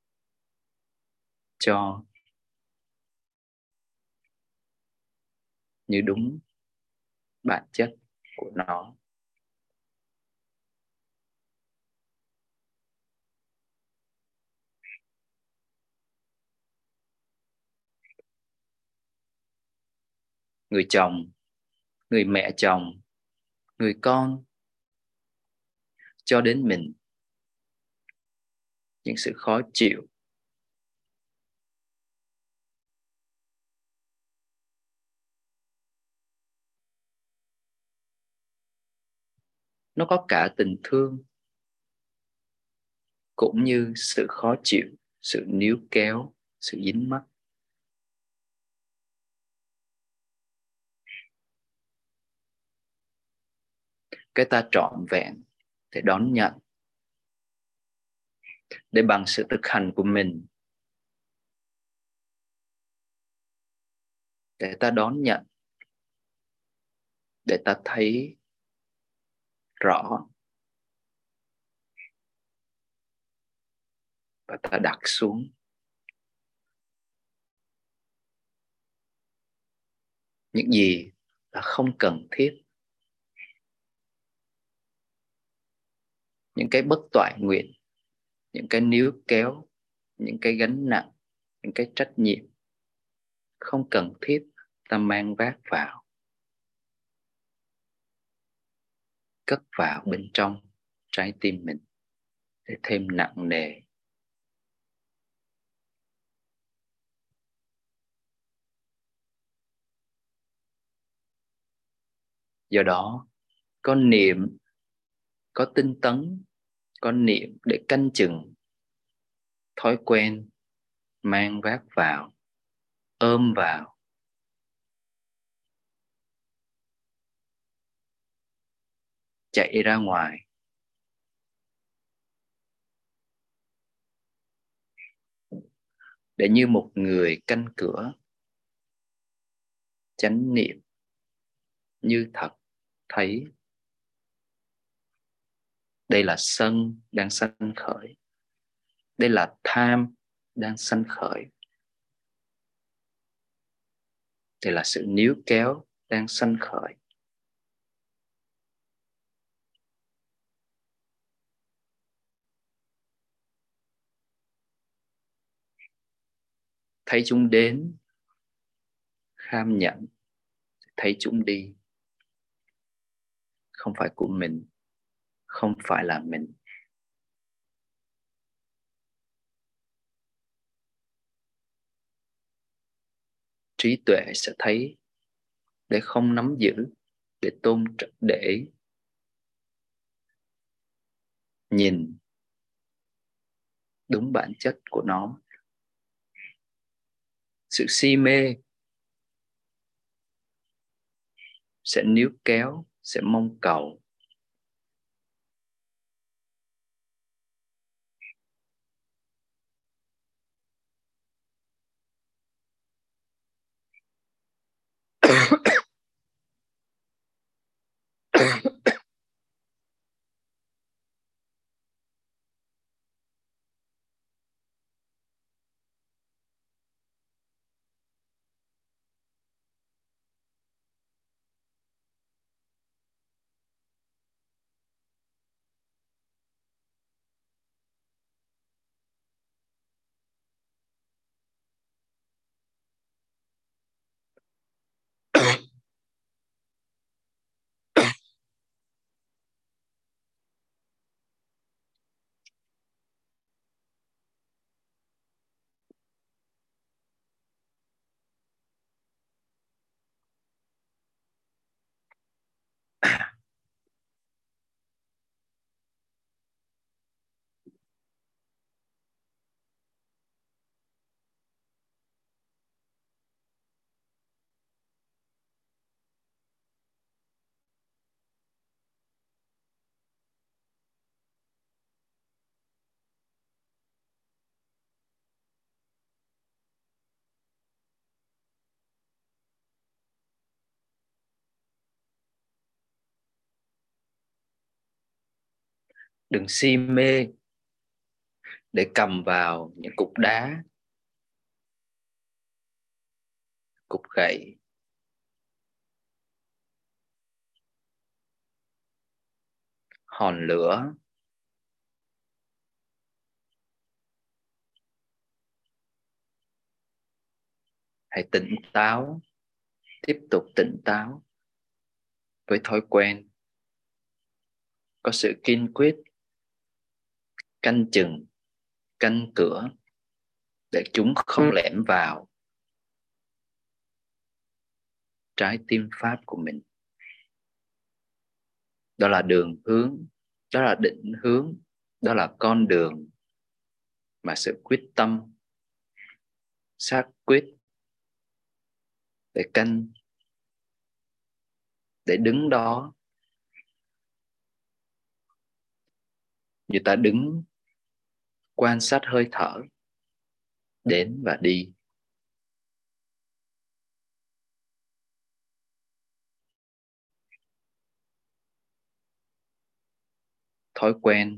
cho như đúng bản chất của nó. Người chồng, người mẹ chồng, người con cho đến mình những sự khó chịu, nó có cả tình thương cũng như sự khó chịu, sự níu kéo, sự dính mắc. Cái ta trọn vẹn để đón nhận, để bằng sự thực hành của mình, để ta đón nhận, để ta thấy rõ và ta đặt xuống những gì là không cần thiết, những cái bất toại nguyện, những cái níu kéo, những cái gánh nặng, những cái trách nhiệm không cần thiết ta mang vác vào, cất vào bên trong trái tim mình để thêm nặng nề. Do đó có niệm, có tinh tấn, có niệm để canh chừng thói quen mang vác vào, ôm vào, chạy ra ngoài. Để như một người canh cửa, chánh niệm như thật thấy đây là sân đang sanh khởi, đây là tham đang sanh khởi, đây là sự níu kéo đang sanh khởi. Thấy chúng đến, kham nhận, thấy chúng đi. Không phải của mình, không phải là mình. Trí tuệ sẽ thấy để không nắm giữ, để tôn trọng, để nhìn đúng bản chất của nó. Sự si mê sẽ níu kéo, sẽ mong cầu. Đừng si mê để cầm vào những cục đá, cục gậy, hòn lửa. Hãy tỉnh táo, tiếp tục tỉnh táo với thói quen có sự kiên quyết, canh chừng, canh cửa để chúng không lẻn vào trái tim pháp của mình. Đó là đường hướng, đó là định hướng, đó là con đường mà sự quyết tâm, xác quyết để canh, để đứng đó. Như ta đứng quan sát hơi thở đến và đi. Thói quen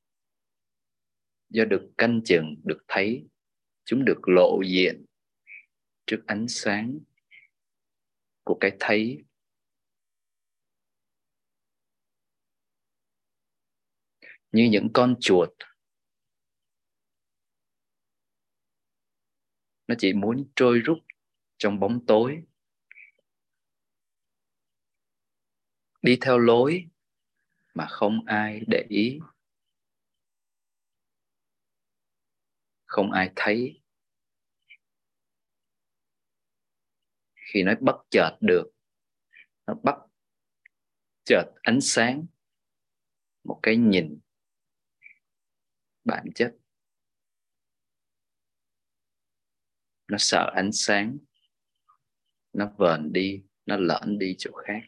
do được canh chừng, được thấy, chúng được lộ diện trước ánh sáng của cái thấy. Như những con chuột, nó chỉ muốn trôi rút trong bóng tối, đi theo lối mà không ai để ý, không ai thấy. Khi nó bắt chợt được, nó bắt chợt ánh sáng, một cái nhìn bản chất, nó sợ ánh sáng, nó vờn đi, nó lởn đi chỗ khác.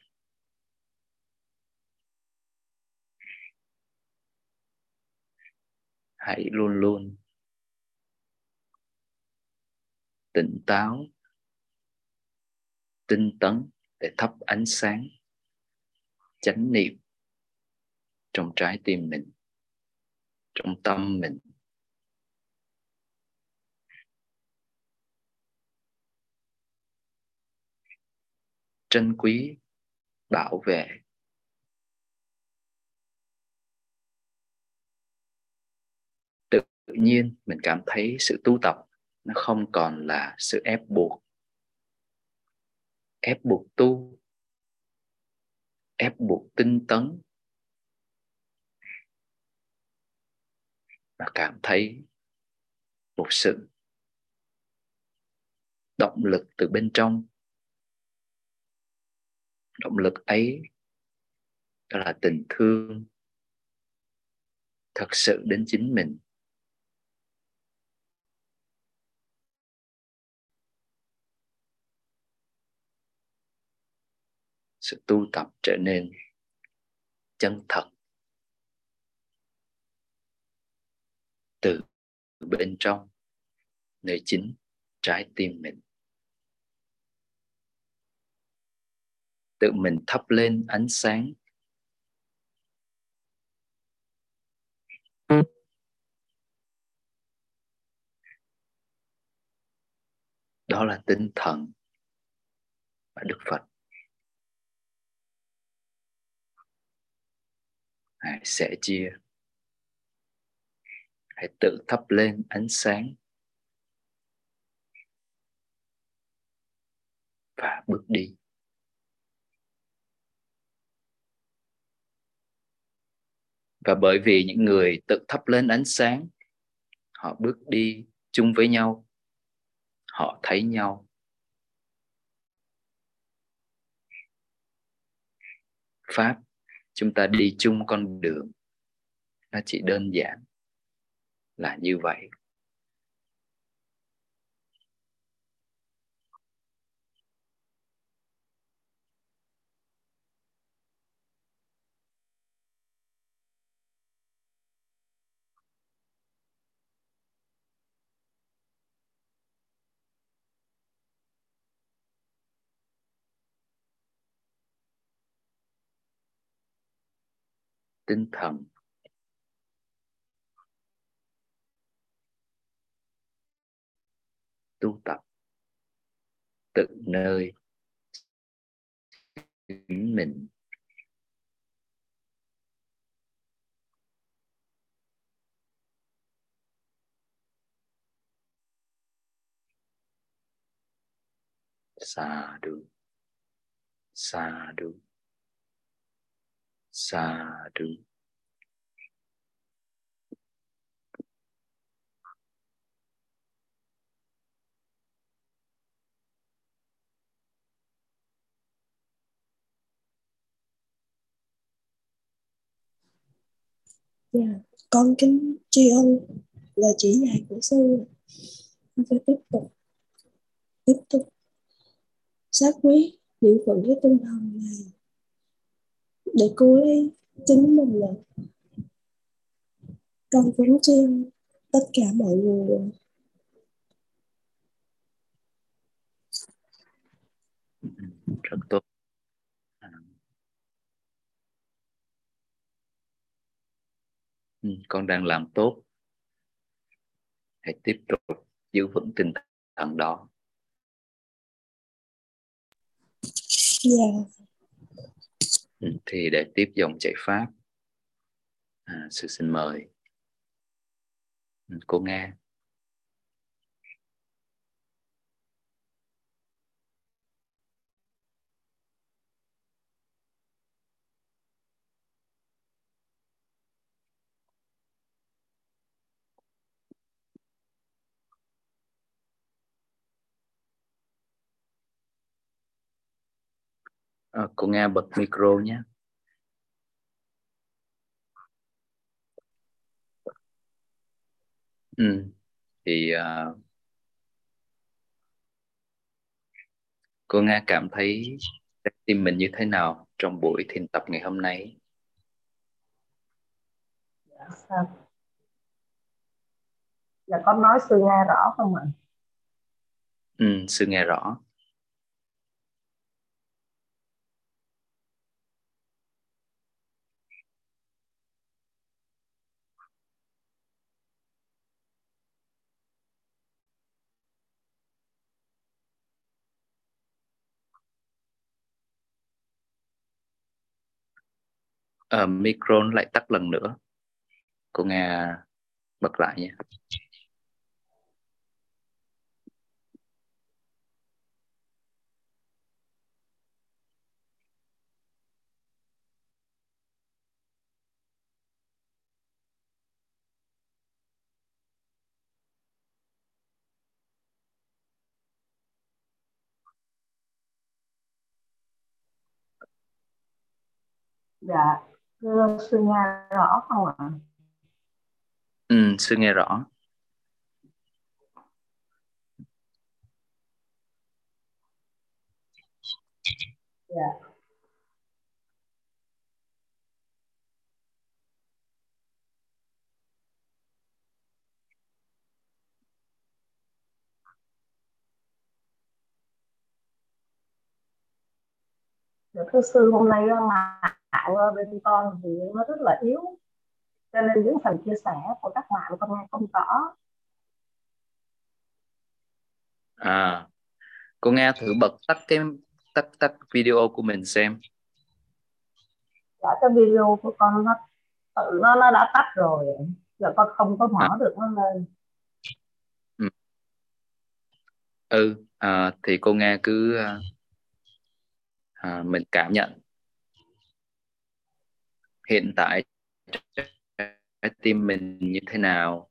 Hãy luôn luôn tỉnh táo, tinh tấn để thắp ánh sáng chánh niệm trong trái tim mình, trong tâm mình. Trân quý, bảo vệ. Tự nhiên mình cảm thấy sự tu tập nó không còn là sự ép buộc, ép buộc tu, ép buộc tinh tấn, mà cảm thấy một sự động lực từ bên trong. Động lực ấy đó là tình thương thật sự đến chính mình. Sự tu tập trở nên chân thật từ bên trong, nơi chính trái tim mình. Tự mình thắp lên ánh sáng. Đó là tinh thần mà Đức Phật Hãy sẻ chia. Hãy tự thắp lên ánh sáng và bước đi. Và bởi vì những người tự thắp lên ánh sáng, họ bước đi chung với nhau, họ thấy nhau. Pháp, chúng ta đi chung con đường, nó chỉ đơn giản là như vậy. Tinh thần tu tập tự nơi chính mình. Sadhu, sadhu, sadhu. Dạ, con kính tri ân lời chỉ dạy của sư. Con sẽ tiếp tục tiếp tục sát quyết giữ vững cái tinh thần này để cứu lấy chính mình. Là con kính tri ân tất cả mọi người. Rất tốt. À, ừ, con đang làm tốt. Hãy tiếp tục giữ vững tinh thần đó. Dạ. Ừ, thì để tiếp dòng chảy pháp, à, sư xin mời ừ, cô Nga. À, cô Nga bật micro nhé. Ừ. Thì uh, cô Nga cảm thấy tim mình như thế nào trong buổi thiền tập ngày hôm nay? Dạ, sao? Dạ con nói sư nghe rõ không ạ? Ừ, sư nghe rõ. À, micro nó lại tắt lần nữa. Cô Nga bật lại nha. Dạ, thưa sư nghe rõ không ạ? Ừ, sư nghe rõ. Dạ. Dạ, thưa sư, hôm nay á, mạng ở bên con thì nó rất là yếu, cho nên những phần chia sẻ của các bạn con nghe không rõ. À, cô Nga thử bật tắt cái tắt tắt video của mình xem. Dạ, cái video của con nó tự nó nó đã tắt rồi, giờ con không có À, mở được nó lên. ừ, ừ à, thì cô Nga cứ à, mình cảm nhận hiện tại trái tim mình như thế nào.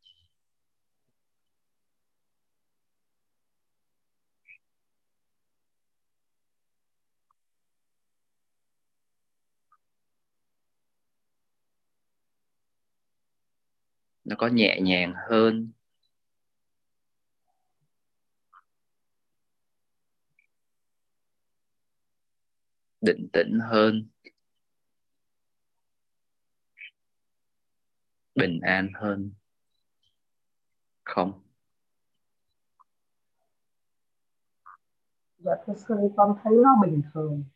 Nó có nhẹ nhàng hơn, định tĩnh hơn, bình an hơn không? Dạ, thưa sư, con thấy nó bình thường.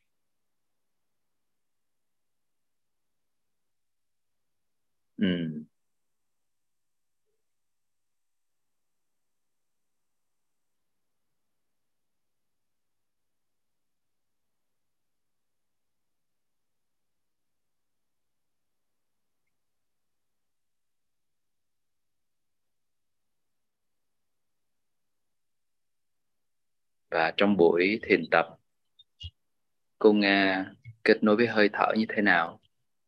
Ừ. Và trong buổi thiền tập, cô Nga kết nối với hơi thở như thế nào?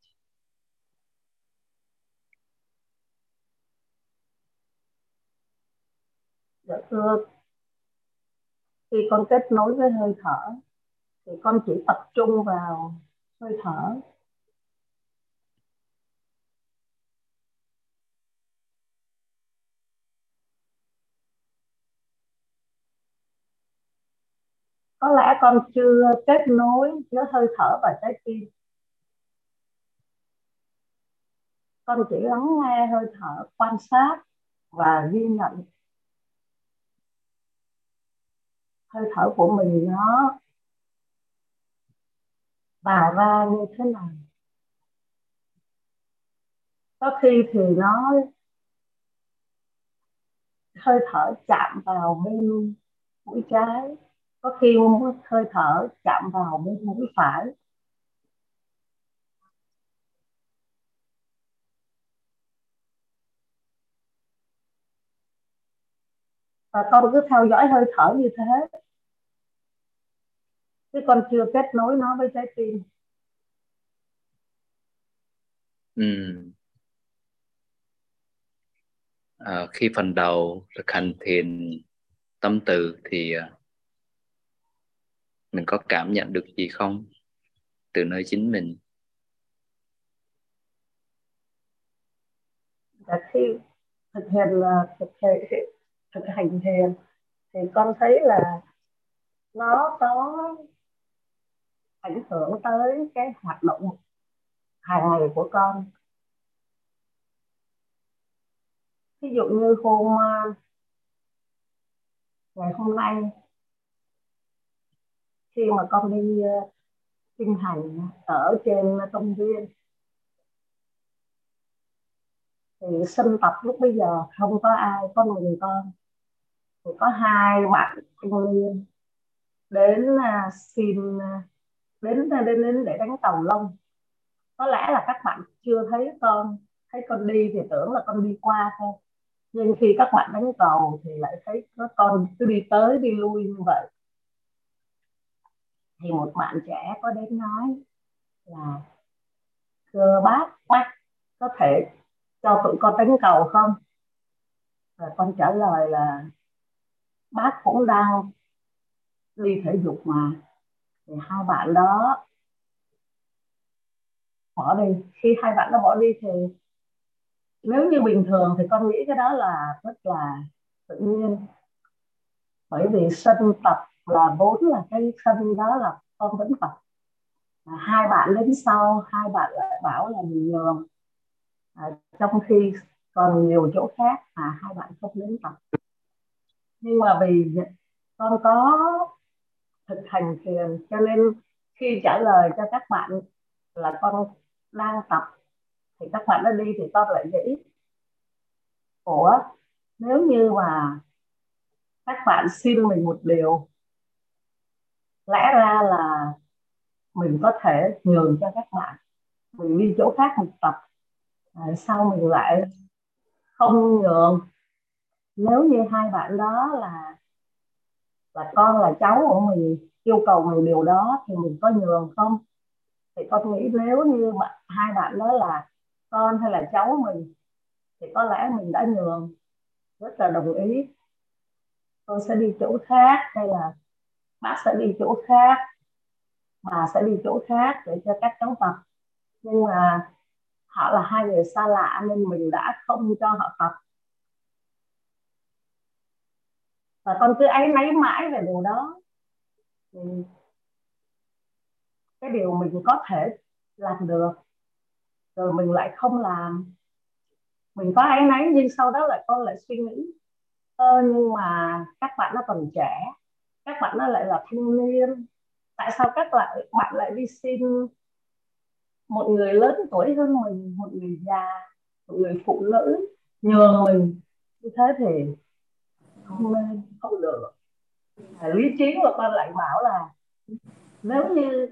Dạ thưa, khi con kết nối với hơi thở thì con chỉ tập trung vào hơi thở. Có lẽ con chưa kết nối giữa hơi thở và trái tim. Con chỉ lắng nghe hơi thở, quan sát và ghi nhận hơi thở của mình nó vào ra như thế nào. Có khi thì nó hơi thở chạm vào bên mũi trái, có khi hơi thở chạm vào bên mũi phải. Và con cứ theo dõi hơi thở như thế, chứ con chưa kết nối nó với trái tim. Ừ. À, khi phần đầu thực hành thiền tâm từ thì mình có cảm nhận được gì không từ nơi chính mình? Và khi thực hiện thực hiện thực hành thiền thì con thấy là nó có ảnh hưởng tới cái hoạt động hàng ngày của con. Ví dụ như hôm ngày hôm nay, khi mà con đi kinh hành ở trên công viên thì sân tập lúc bây giờ không có ai, có mình con. Thì có hai bạn thanh niên đến à, xin à, đến đến đến để đánh cầu lông. Có lẽ là các bạn chưa thấy con, thấy con đi thì tưởng là con đi qua thôi, nhưng khi các bạn đánh cầu thì lại thấy có con cứ đi tới đi lui như vậy. Thì một bạn trẻ có đến nói là thưa bác, bác có thể cho tụi con đánh cầu không? Và con trả lời là bác cũng đang đi thể dục mà. Thì hai bạn đó bỏ đi. Khi hai bạn đó bỏ đi thì nếu như bình thường thì con nghĩ cái đó là rất là tự nhiên, bởi vì sân tập là vốn là cái sân đó là con vẫn tập. À, hai bạn đến sau, hai bạn lại bảo là mình nhường, à, trong khi còn nhiều chỗ khác mà hai bạn không đến tập. Nhưng mà vì con có thực hành thiền cho nên khi trả lời cho các bạn là con đang tập thì các bạn đã đi, thì con lại nghĩ ủa, nếu như mà các bạn xin mình một điều, lẽ ra là mình có thể nhường cho các bạn, mình đi chỗ khác mình tập, à, sao mình lại không nhường? Nếu như hai bạn đó là là con là cháu của mình yêu cầu mình điều đó thì mình có nhường không? Thì con nghĩ nếu như mà hai bạn đó là con hay là cháu mình thì có lẽ mình đã nhường, rất là đồng ý, tôi sẽ đi chỗ khác, hay là bác sẽ đi chỗ khác, bà sẽ đi chỗ khác để cho các cháu tập. Nhưng mà họ là hai người xa lạ nên mình đã không cho họ tập, và con cứ áy náy mãi về điều đó. Thì cái điều mình có thể làm được rồi mình lại không làm, mình có áy náy nhưng sau đó lại con lại suy nghĩ ơ nhưng mà các bạn nó còn trẻ, các bạn nó lại là thanh niên, tại sao các lại bạn lại đi xin một người lớn tuổi hơn mình, một người già, một người phụ nữ nhường mình như thế? Thì không nên, không được. À, lý trí của con lại bảo là nếu như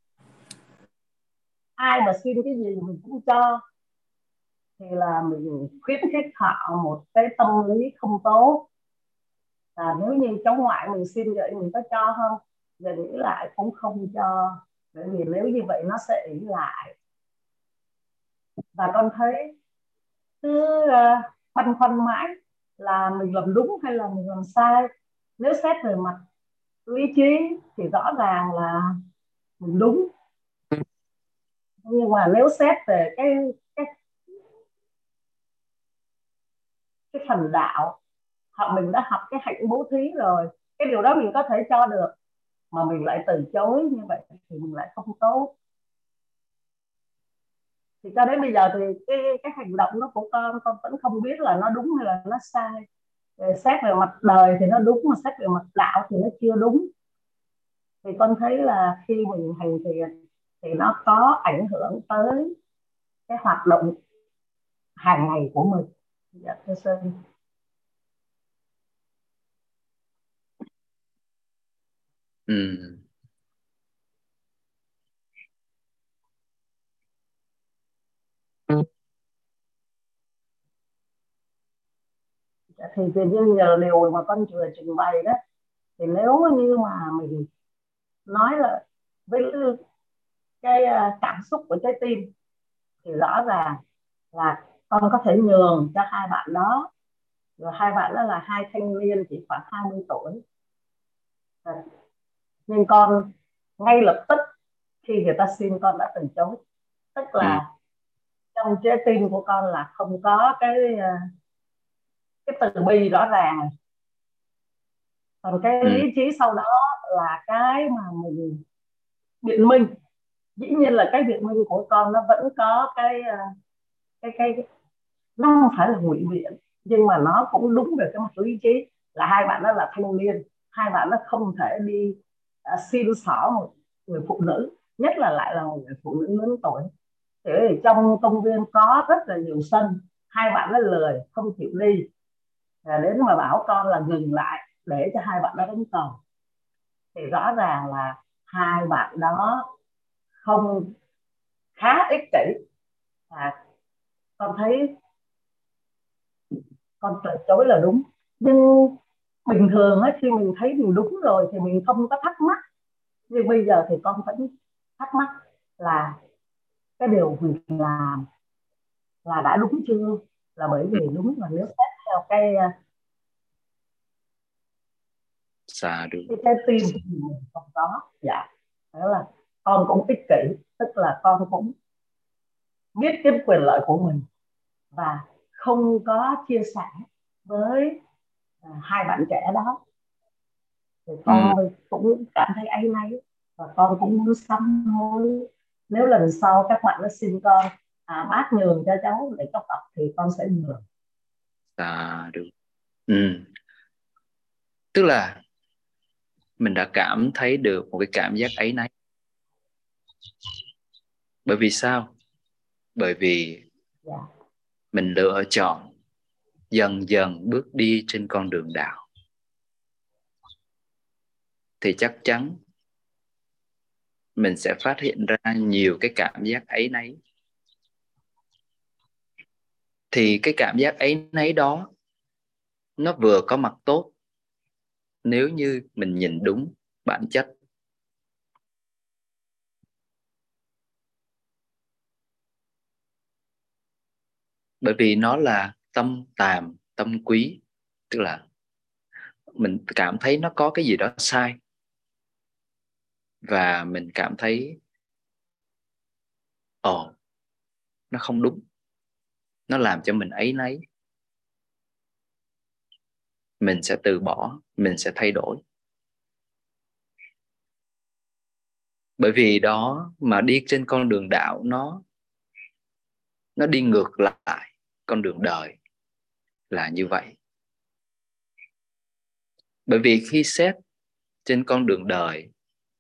ai mà xin cái gì mình cũng cho thì là mình khuyến khích họ một cái tâm lý không tốt. À, nếu như cháu ngoại mình xin vậy mình có cho không? Giờ nghĩ lại cũng không cho, bởi vì nếu như vậy nó sẽ ỷ lại. Và con thấy cứ uh, khoăn khoăn mãi là mình làm đúng hay là mình làm sai. Nếu xét về mặt lý trí thì rõ ràng là mình đúng, nhưng mà nếu xét về cái cái cái phần đạo, hoặc mình đã học cái hạnh bố thí rồi, cái điều đó mình có thể cho được, mà mình lại từ chối như vậy thì mình lại không tốt. Thì cho đến bây giờ thì cái cái hành động đó của con con vẫn không biết là nó đúng hay là nó sai. Về xét về mặt đời thì nó đúng, mà xét về mặt đạo thì nó chưa đúng. Thì con thấy là khi mình hành thiền thì nó có ảnh hưởng tới cái hoạt động hàng ngày của mình. Dạ thưa Sơn. Ừ. Dạ, thì thì như giờ điều mà con vừa trình bày đó, thì nếu như mà mình nói là với cái à, cảm xúc của trái tim thì rõ ràng là con có thể nhường cho hai bạn đó. Rồi hai bạn đó là hai thanh niên chỉ khoảng hai mươi tuổi, nhưng con ngay lập tức khi người ta xin con đã từ chối. Tức Ừ. là trong trái tim của con là không có cái cái từ bi rõ ràng. Còn cái Ừ. lý trí sau đó là cái mà mình biện minh. Dĩ nhiên là cái biện minh của con nó vẫn có cái cái cái nó không phải là ngụy biện, nhưng mà nó cũng đúng về cái mặt lý trí, là hai bạn đó là thanh niên, hai bạn đó không thể đi uh, xin xỏ một người phụ nữ, nhất là lại là một người phụ nữ lớn tuổi. Thế thì trong công viên có rất là nhiều sân, hai bạn đó lười không chịu đi, à, đến mà bảo con là ngừng lại để cho hai bạn đó đánh cầu. Thì rõ ràng là hai bạn đó không, khá ích kỷ. À, con thấy con từ chối là đúng, nhưng bình thường ấy, khi mình thấy mình đúng rồi thì mình không có thắc mắc. Nhưng bây giờ thì con vẫn thắc mắc là cái điều mình làm là đã đúng chưa, là bởi vì đúng là nếu xét theo cái Xa được. cái trái tim thì mình không có. Dạ, đó là con cũng ích kỷ, tức là con cũng biết cái quyền lợi của mình và không có chia sẻ với à, hai bạn trẻ đó. Thì con Ừ. cũng cảm thấy áy náy và con cũng muốn sám hối. Nếu lần sau các bạn nó xin con à, bác nhường cho cháu để cháu tập thì con sẽ nhường. Xa được. Ừ. Tức là mình đã cảm thấy được một cái cảm giác áy náy. Bởi vì sao? Bởi vì Dạ. mình lựa chọn dần dần bước đi trên con đường đạo, thì chắc chắn mình sẽ phát hiện ra nhiều cái cảm giác áy náy. Thì cái cảm giác áy náy đó nó vừa có mặt tốt nếu như mình nhìn đúng bản chất. Bởi vì nó là tâm tàm, tâm quý. Tức là mình cảm thấy nó có cái gì đó sai, và mình cảm thấy ồ, nó không đúng, nó làm cho mình áy náy. Mình sẽ từ bỏ, mình sẽ thay đổi. Bởi vì đó mà đi trên con đường đạo, nó nó đi ngược lại con đường đời là như vậy. Bởi vì khi xét trên con đường đời,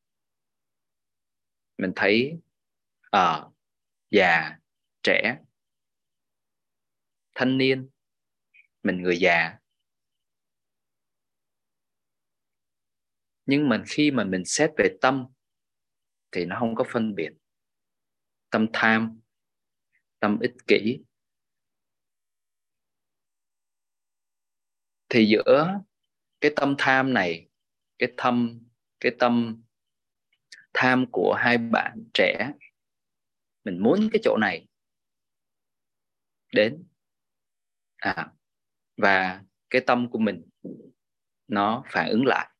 mình thấy ở à, già, trẻ, thanh niên, mình người già. Nhưng mà khi mà mình xét về tâm thì nó không có phân biệt. Tâm tham, tâm ích kỷ. Thì giữa cái tâm tham này, cái tâm cái tâm tham của hai bạn trẻ, mình muốn cái chỗ này đến, à, và cái tâm của mình nó phản ứng lại.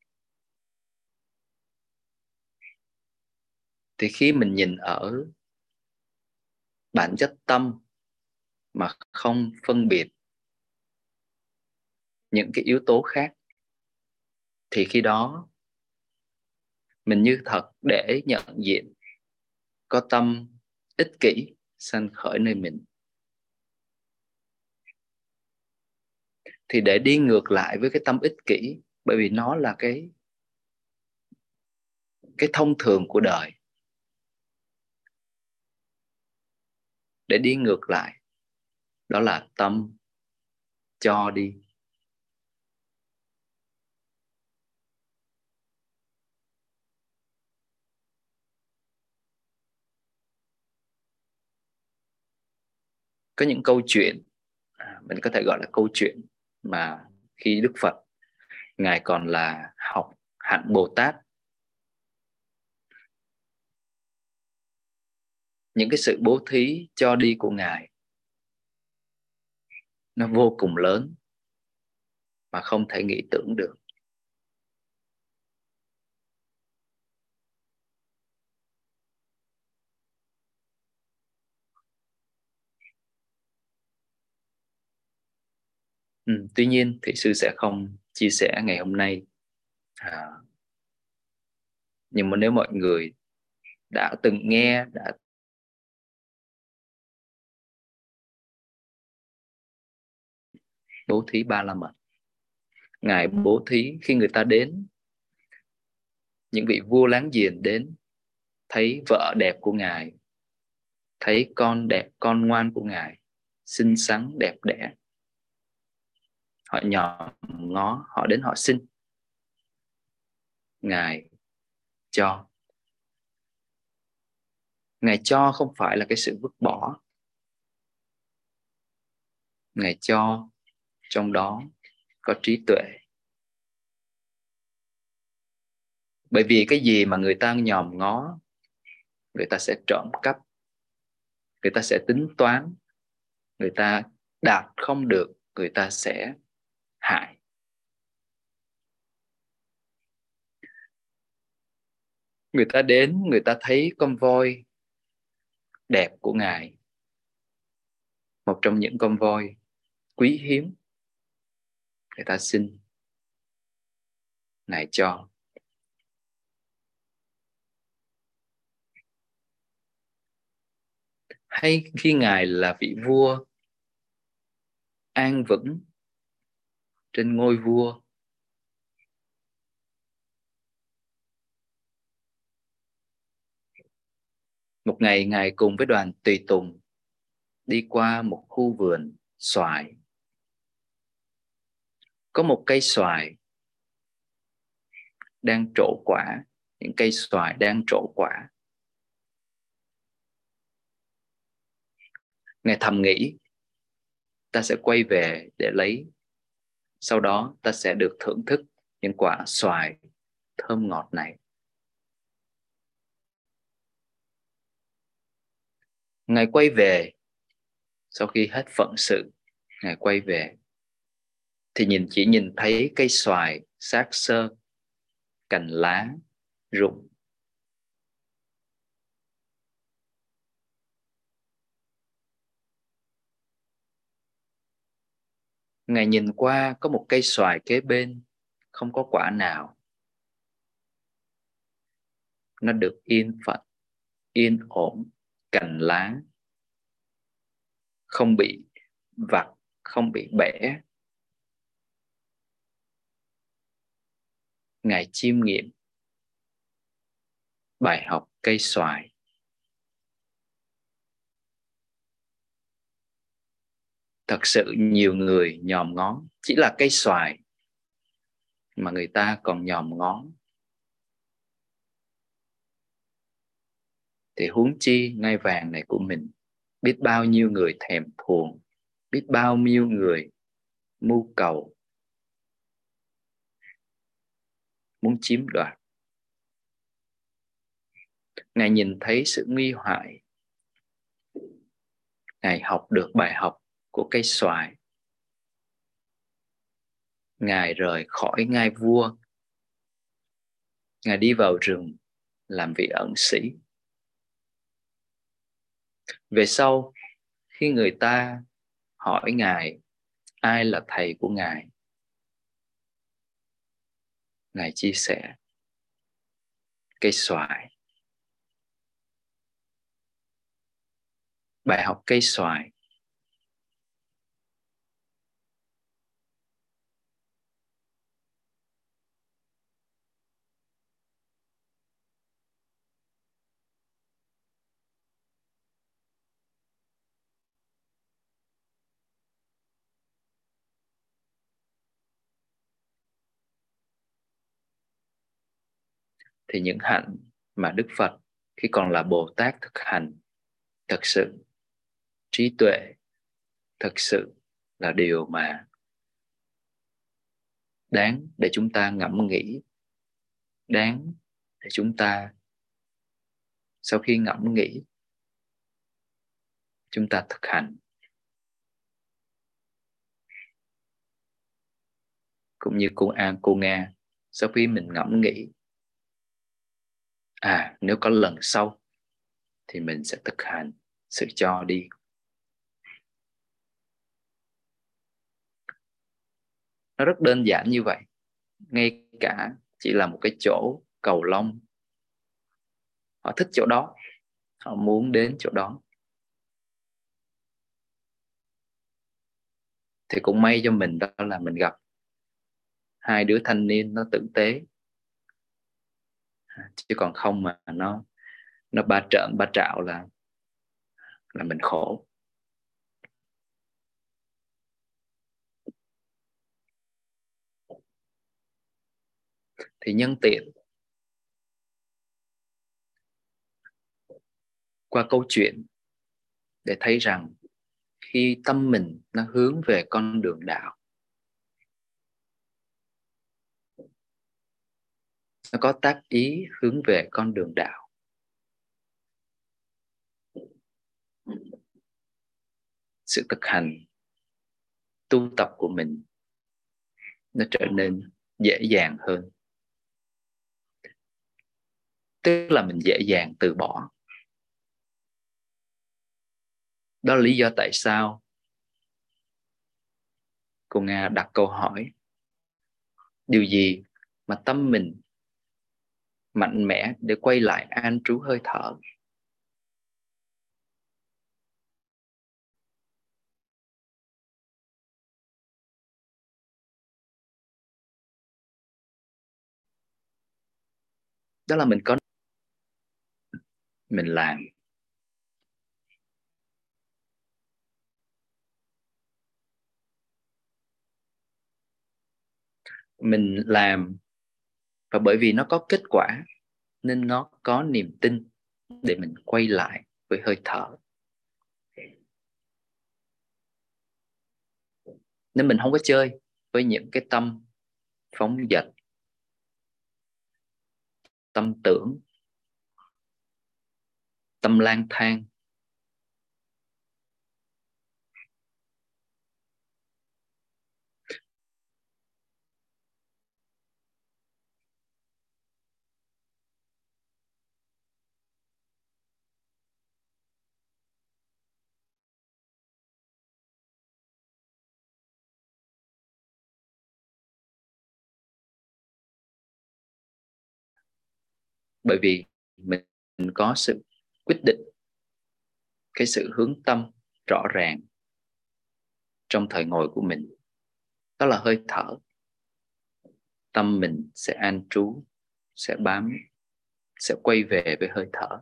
Thì khi mình nhìn ở bản chất tâm mà không phân biệt những cái yếu tố khác, thì khi đó mình như thật để nhận diện có tâm ích kỷ sanh khởi nơi mình. Thì để đi ngược lại với cái tâm ích kỷ, bởi vì nó là cái cái thông thường của đời, để đi ngược lại đó là tâm cho đi. Có những câu chuyện, mình có thể gọi là câu chuyện, mà khi Đức Phật Ngài còn là học hạnh Bồ Tát, những cái sự bố thí cho đi của Ngài nó vô cùng lớn mà không thể nghĩ tưởng được. Ừ, tuy nhiên thì sư sẽ không chia sẻ ngày hôm nay, à, nhưng mà nếu mọi người đã từng nghe, đã bố thí ba la mật, Ngài bố thí khi người ta đến, những vị vua láng giềng đến, thấy vợ đẹp của Ngài, thấy con đẹp, con ngoan của Ngài, xinh xắn đẹp đẽ, họ nhòm ngó, họ đến họ xin, Ngài cho. Ngài cho không phải là cái sự vứt bỏ, Ngài cho trong đó có trí tuệ. Bởi vì cái gì mà người ta nhòm ngó, người ta sẽ trộm cắp, người ta sẽ tính toán, người ta đạt không được, người ta sẽ hại. Người ta đến, người ta thấy con voi đẹp của Ngài, một trong những con voi quý hiếm, người ta xin, Ngài cho. Hay khi Ngài là vị vua an vững trên ngôi vua, một ngày Ngài cùng với đoàn tùy tùng đi qua một khu vườn xoài. Có một cây xoài đang trổ quả, những cây xoài đang trổ quả. Ngài thầm nghĩ, ta sẽ quay về để lấy, sau đó ta sẽ được thưởng thức những quả xoài thơm ngọt này. Ngài quay về, sau khi hết phận sự, Ngài quay về thì nhìn chỉ nhìn thấy cây xoài xác xơ, cành lá rụng. Ngài nhìn qua có một cây xoài kế bên, không có quả nào. Nó được yên phận, yên ổn, cành lá không bị vặt, không bị bẻ. Ngài chiêm nghiệm bài học cây xoài. Thật sự nhiều người nhòm ngó chỉ là cây xoài mà người ta còn nhòm ngó, thì huống chi ngai vàng này của mình. Biết bao nhiêu người thèm thuồng, biết bao nhiêu người mưu cầu. muốn chiếm đoạt. Ngài nhìn thấy sự nguy hại. Ngài học được bài học của cây xoài. Ngài rời khỏi ngai vua. Ngài đi vào rừng làm vị ẩn sĩ. Về sau, khi người ta hỏi Ngài ai là thầy của Ngài, Ngài chia sẻ cây xoài. Bài học cây xoài. Thì những hạnh mà Đức Phật khi còn là Bồ Tát thực hành, thật sự trí tuệ, thật sự là điều mà đáng để chúng ta ngẫm nghĩ, đáng để chúng ta sau khi ngẫm nghĩ chúng ta thực hành. Cũng như cô An, cô Nga, sau khi mình ngẫm nghĩ, à nếu có lần sau thì mình sẽ thực hành sự cho đi. Nó rất đơn giản như vậy. Ngay cả chỉ là một cái chỗ cầu lông, họ thích chỗ đó, họ muốn đến chỗ đó, thì cũng may cho mình đó là mình gặp hai đứa thanh niên nó tử tế, chứ còn không mà nó nó ba trợn ba trạo là là mình khổ. Thì nhân tiện qua câu chuyện để thấy rằng khi tâm mình nó hướng về con đường đạo, nó có tác ý hướng về con đường đạo, sự thực hành tu tập của mình nó trở nên dễ dàng hơn. Tức là mình dễ dàng từ bỏ. Đó là lý do tại sao cô Nga đặt câu hỏi: điều gì mà tâm mình mạnh mẽ để quay lại an trú hơi thở? Đó là mình có, mình làm. Mình làm và bởi vì nó có kết quả nên nó có niềm tin để mình quay lại với hơi thở. Nên mình không có chơi với những cái tâm phóng dật, tâm tưởng, tâm lang thang. Bởi vì mình có sự quyết định, cái sự hướng tâm rõ ràng trong thời ngồi của mình, đó là hơi thở. Tâm mình sẽ an trú, sẽ bám, sẽ quay về với hơi thở.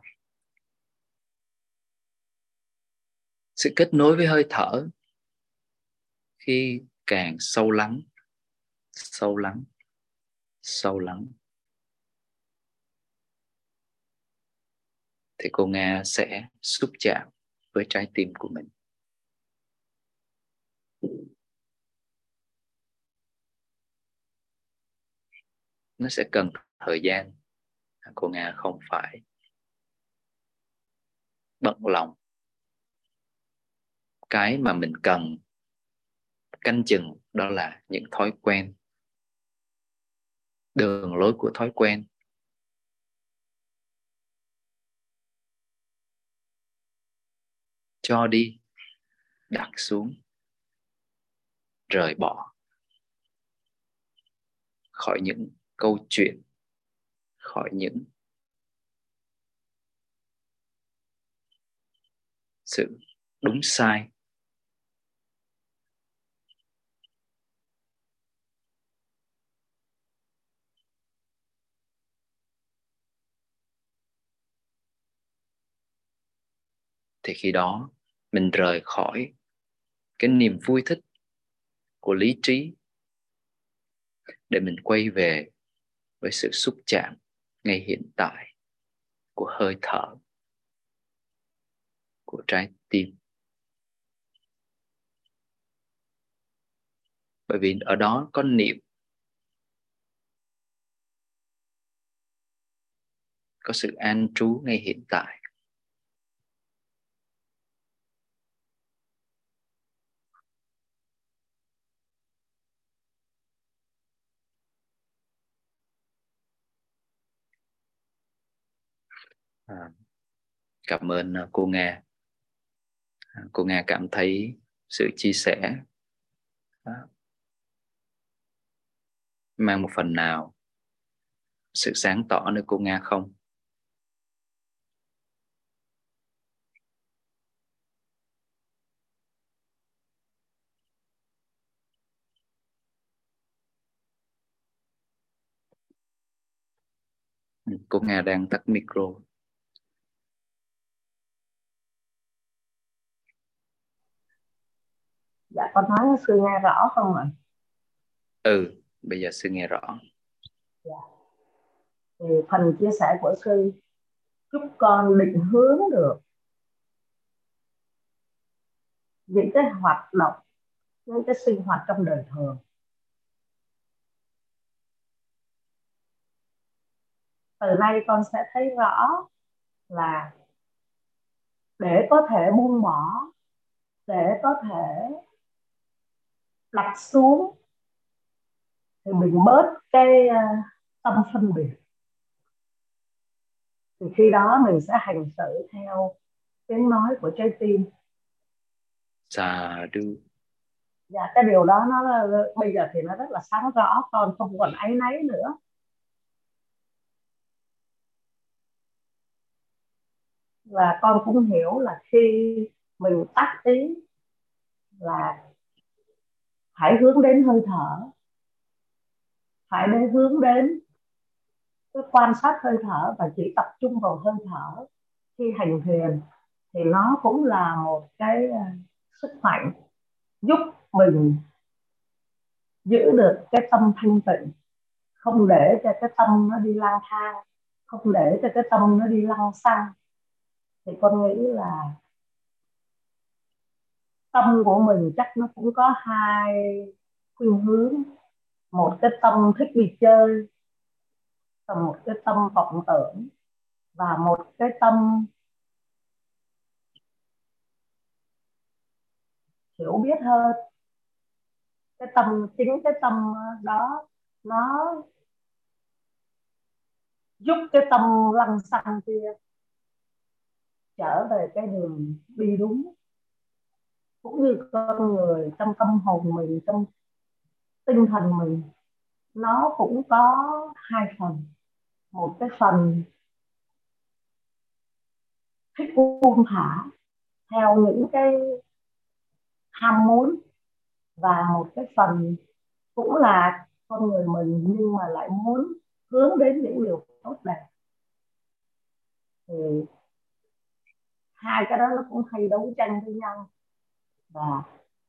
Sự kết nối với hơi thở khi càng sâu lắng, sâu lắng, sâu lắng, thì cô Nga sẽ xúc chạm với trái tim của mình. nó sẽ cần thời gian. Cô Nga không phải bận lòng. Cái mà mình cần canh chừng đó là những thói quen, đường lối của thói quen. Cho đi, đặt xuống, rời bỏ khỏi những câu chuyện, khỏi những sự đúng sai. Thì khi đó mình rời khỏi cái niềm vui thích của lý trí để mình quay về với sự xúc chạm ngay hiện tại của hơi thở, của trái tim. Bởi vì ở đó có niệm, có sự an trú ngay hiện tại. À, cảm ơn cô Nga. Cô Nga cảm thấy sự chia sẻ à, mang một phần nào sự sáng tỏ nơi cô Nga không? Cô Nga đang tắt micro. Dạ con nói sư nghe rõ không ạ? Ừ, bây giờ sư nghe rõ. Dạ. Thì phần chia sẻ của sư giúp con định hướng được những cái hoạt động, những cái sinh hoạt trong đời thường. Từ nay con sẽ thấy rõ là để có thể buông bỏ, để có thể đặt xuống thì mình bớt cái uh, tâm phân biệt. Thì khi đó mình sẽ hành xử theo tiếng nói của trái tim. Sa du. Dạ, cái điều đó nó bây giờ thì nó rất là sáng rõ, con không còn áy náy nữa. Và con cũng hiểu là khi mình tác ý là phải hướng đến hơi thở, phải để hướng đến cái quan sát hơi thở và chỉ tập trung vào hơi thở khi hành thiền, thì nó cũng là một cái sức mạnh giúp mình giữ được cái tâm thanh tịnh, không để cho cái tâm nó đi lang thang, không để cho cái tâm nó đi lăng xăng. Thì con nghĩ là tâm của mình chắc nó cũng có hai khuynh hướng, một cái tâm thích đi chơi và một cái tâm vọng tưởng, và một cái tâm hiểu biết hơn. Cái tâm, chính cái tâm đó nó giúp cái tâm lăng xăng kia trở về cái đường đi đúng. Cũng như con người trong tâm hồn mình, trong tinh thần mình, nó cũng có hai phần. Một cái phần thích buông thả theo những cái ham muốn, và một cái phần cũng là con người mình nhưng mà lại muốn hướng đến những điều tốt đẹp. Thì hai cái đó nó cũng hay đấu tranh với nhau, và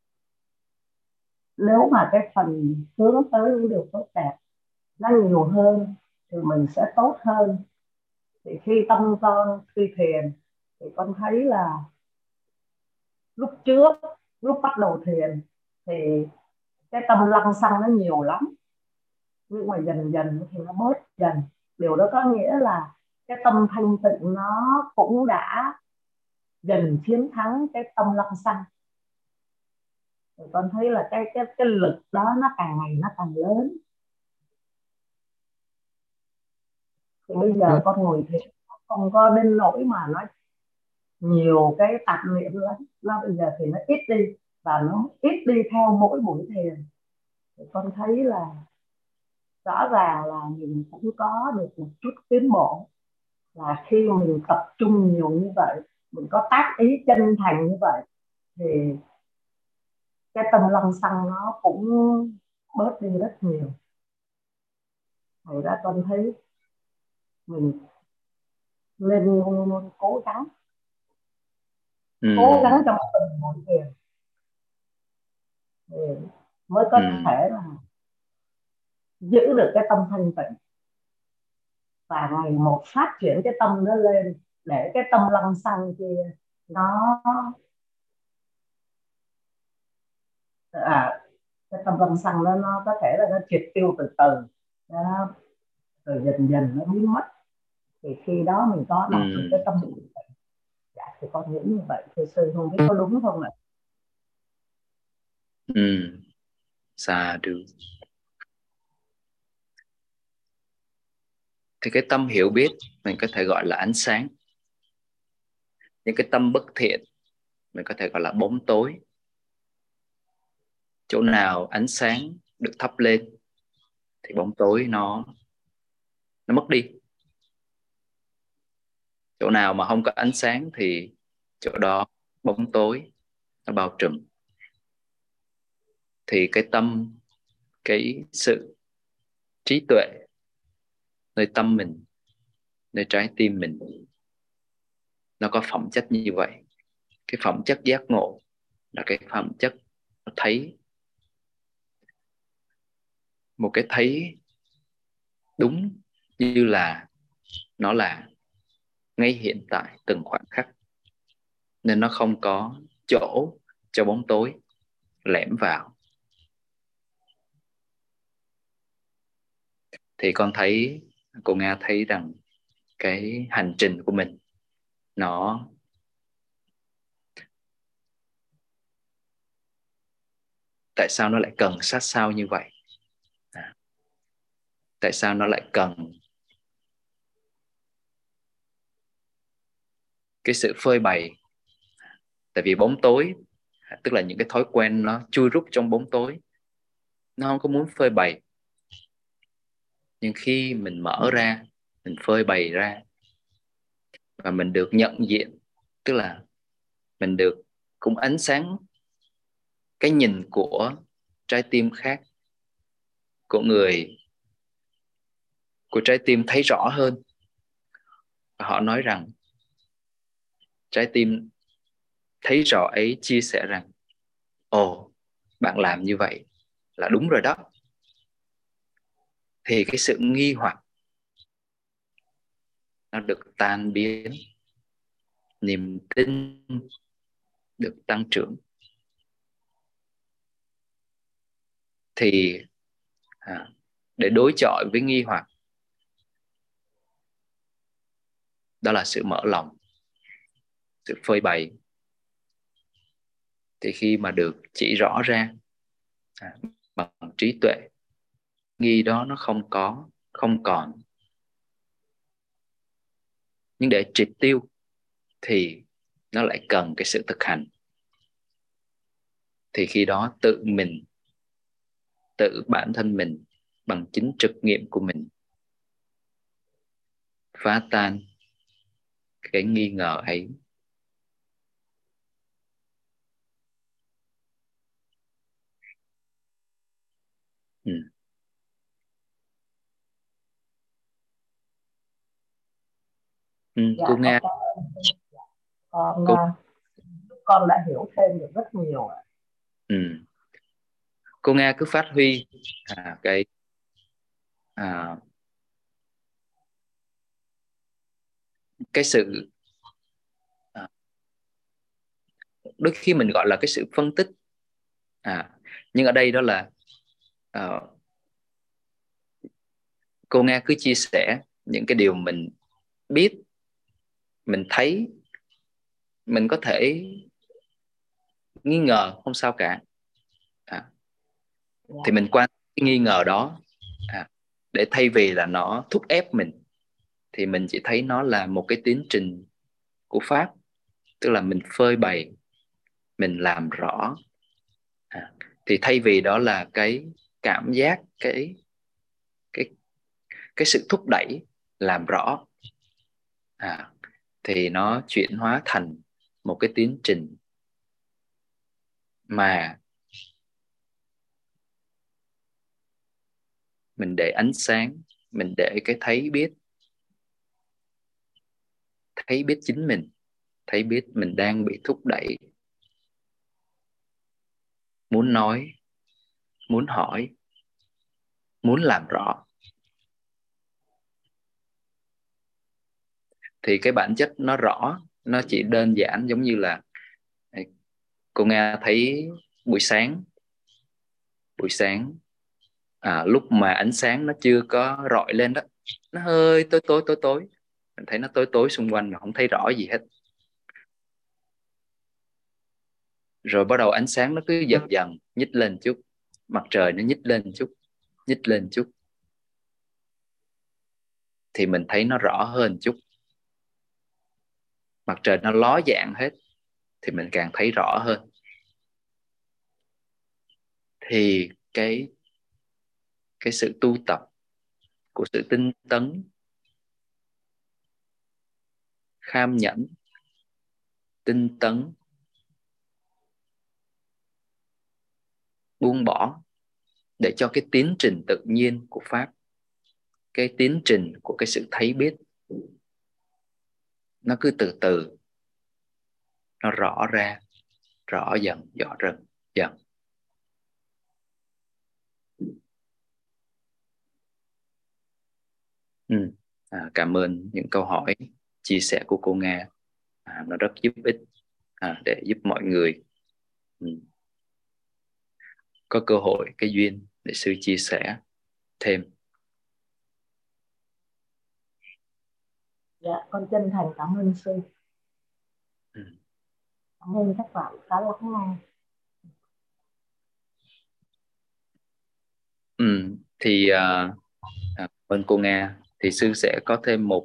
nếu mà cái phần hướng tới những điều tốt đẹp nó nhiều hơn thì mình sẽ tốt hơn. Thì khi tâm con khi thiền thì con thấy là lúc trước, lúc bắt đầu thiền thì cái tâm lăng xăng nó nhiều lắm, nhưng mà dần dần thì nó bớt dần. Điều đó có nghĩa là cái tâm thanh tịnh nó cũng đã dần chiến thắng cái tâm lăng xăng. Thì con thấy là cái cái cái lực đó nó càng ngày nó càng lớn. Thì bây giờ con ngồi thiền không có đến nỗi mà nó nhiều cái tạp niệm lắm, nó bây giờ thì nó ít đi, và nó ít đi theo mỗi buổi thiền. Thì con thấy là rõ ràng là mình cũng có được một chút tiến bộ, là khi mình tập trung nhiều như vậy, mình có tác ý chân thành như vậy, thì cái tâm lăng xăng nó cũng bớt đi rất nhiều. Thành ra con thấy mình nên luôn luôn cố gắng ừ. cố gắng trong từng buổi thiền thì mới có Ừ. thể là giữ được cái tâm thanh tịnh, và ngày một phát triển cái tâm nó lên, để cái tâm lăng xăng kia nó à, cái tâm lăng xăng nó nó có thể là nó triệt tiêu từ từ, nó rồi dần dần nó biến mất. Thì khi đó mình có Ừ. đạt được cái tâm. Dạ, thì con nghĩ như vậy. Thì sư không biết có đúng không ạ? Ừ. Xa được. Thì cái tâm hiểu biết mình có thể gọi là ánh sáng. Những cái tâm bất thiện mình có thể gọi là bóng tối. Chỗ nào ánh sáng được thắp lên thì bóng tối nó nó mất đi. Chỗ nào mà không có ánh sáng thì chỗ đó bóng tối nó bao trùm. Thì cái tâm, cái sự trí tuệ nơi tâm mình, nơi trái tim mình, nó có phẩm chất như vậy. Cái phẩm chất giác ngộ là cái phẩm chất nó thấy, một cái thấy đúng như là nó là ngay hiện tại từng khoảnh khắc, nên nó không có chỗ cho bóng tối lẻm vào. Thì con thấy, cô Nga thấy rằng cái hành trình của mình nó tại sao nó lại cần sát sao như vậy, à, tại sao nó lại cần cái sự phơi bày. Tại vì bóng tối, tức là những cái thói quen nó chui rút trong bóng tối, nó không có muốn phơi bày. Nhưng khi mình mở ra, mình phơi bày ra, và mình được nhận diện, tức là mình được cũng ánh sáng cái nhìn của trái tim khác, của người, của trái tim thấy rõ hơn. Và họ nói rằng trái tim thấy rõ ấy chia sẻ rằng: ồ, bạn làm như vậy là đúng rồi đó. Thì cái sự nghi hoặc nó được tan biến, niềm tin được tăng trưởng. Thì à, để đối chọi với nghi hoặc, đó là sự mở lòng, sự phơi bày. Thì khi mà được chỉ rõ ra à, bằng trí tuệ, nghi đó nó không có, không còn. Nhưng để triệt tiêu thì nó lại cần cái sự thực hành. Thì khi đó tự mình, tự bản thân mình bằng chính trực nghiệm của mình phá tan cái nghi ngờ ấy. Ừ. Ừ, Dạ, cô con Nga, cảm ơn. Con cô, con đã hiểu thêm được rất nhiều ạ. ừ. cô Nga cứ phát huy à, cái à, cái sự à, đôi khi mình gọi là cái sự phân tích, à, nhưng ở đây đó là à, cô Nga cứ chia sẻ những cái điều mình biết, mình thấy. Mình có thể nghi ngờ, không sao cả. à, thì mình quan cái nghi ngờ đó, à, để thay vì là nó thúc ép mình, thì mình chỉ thấy nó là một cái tiến trình của Pháp. Tức là mình phơi bày, mình làm rõ. à, thì thay vì đó là cái cảm giác, cái cái cái sự thúc đẩy làm rõ, à, thì nó chuyển hóa thành một cái tiến trình mà mình để ánh sáng, mình để cái thấy biết, thấy biết chính mình, thấy biết mình đang bị thúc đẩy, muốn nói, muốn hỏi, muốn làm rõ. Thì cái bản chất nó rõ, nó chỉ đơn giản giống như là cô Nga thấy buổi sáng, buổi sáng à, lúc mà ánh sáng nó chưa có rọi lên đó, nó hơi tối tối tối tối, mình thấy nó tối tối xung quanh mà không thấy rõ gì hết. Rồi bắt đầu ánh sáng nó cứ dần dần nhích lên chút, mặt trời nó nhích lên chút, nhích lên chút, thì mình thấy nó rõ hơn chút. Mặt trời nó ló dạng hết thì mình càng thấy rõ hơn. Thì cái cái sự tu tập của sự tinh tấn, kham nhẫn, tinh tấn, buông bỏ, để cho cái tiến trình tự nhiên của Pháp, cái tiến trình của cái sự thấy biết, nó cứ từ từ nó rõ ra, rõ dần, rõ dần dần. ừ. à, Cảm ơn những câu hỏi, chia sẻ của cô Nga. à, nó rất giúp ích, à, để giúp mọi người ừ, có cơ hội, cái duyên để sư chia sẻ thêm. Dạ, con chân thành cảm ơn sư. ừ. Cảm ơn các bạn đã lắng nghe. Ừ. Thì à, à, bên cô Nga thì sư sẽ có thêm một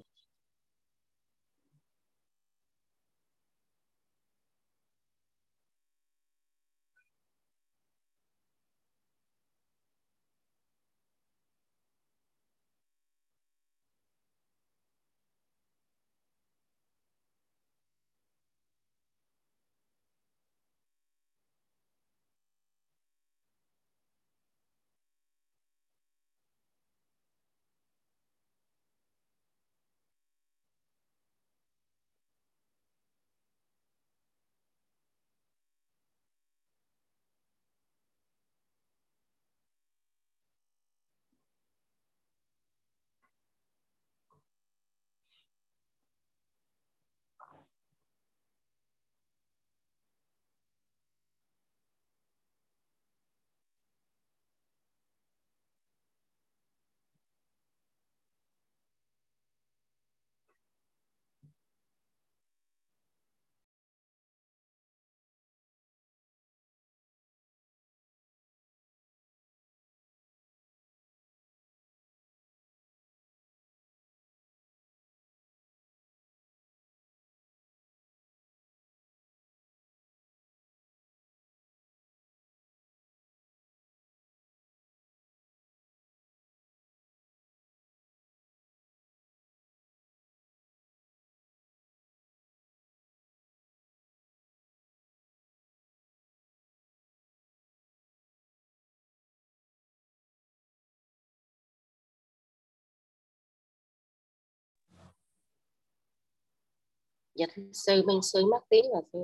Dạ thưa sư, bên sư mất tiếng rồi sư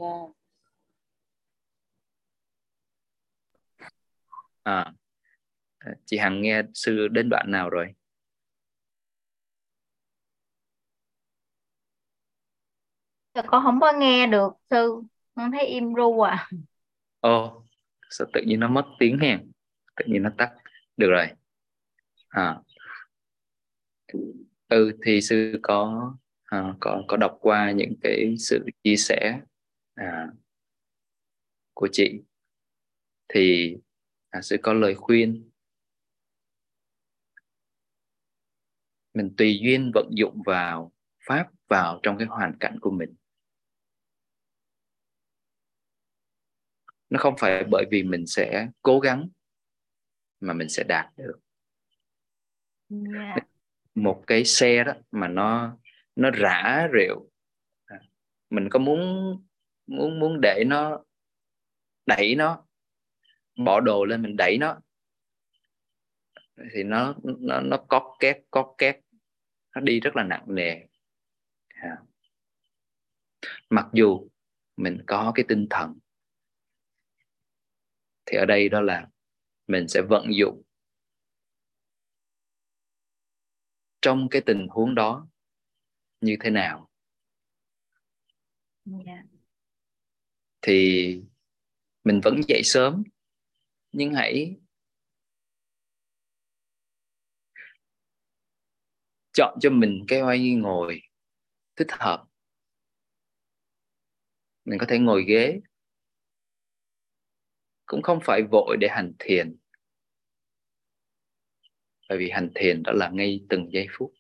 à. à, chị Hằng nghe sư đến đoạn nào rồi? Con không có nghe được sư, con thấy im ru à. Ồ, sao tự nhiên nó mất tiếng hen, tự nhiên nó tắt. Được rồi. à, Ừ thì sư có à, có có đọc qua những cái sự chia sẻ à, của chị, thì à, sư có lời khuyên mình tùy duyên vận dụng vào pháp vào trong cái hoàn cảnh của mình. Nó không phải bởi vì mình sẽ cố gắng mà mình sẽ đạt được. Dạ. Một cái xe đó mà nó nó rã rệu, mình có muốn muốn muốn để nó đẩy nó, bỏ đồ lên mình đẩy nó, thì nó nó nó cót két cót két, nó đi rất là nặng nề. À. Mặc dù mình có cái tinh thần, thì ở đây đó là mình sẽ vận dụng trong cái tình huống đó như thế nào. Dạ. Thì mình vẫn dậy sớm, nhưng hãy chọn cho mình cái oai ngồi thích hợp. Mình có thể ngồi ghế, cũng không phải vội để hành thiền, bởi vì hành thiền đó là ngay từng giây phút.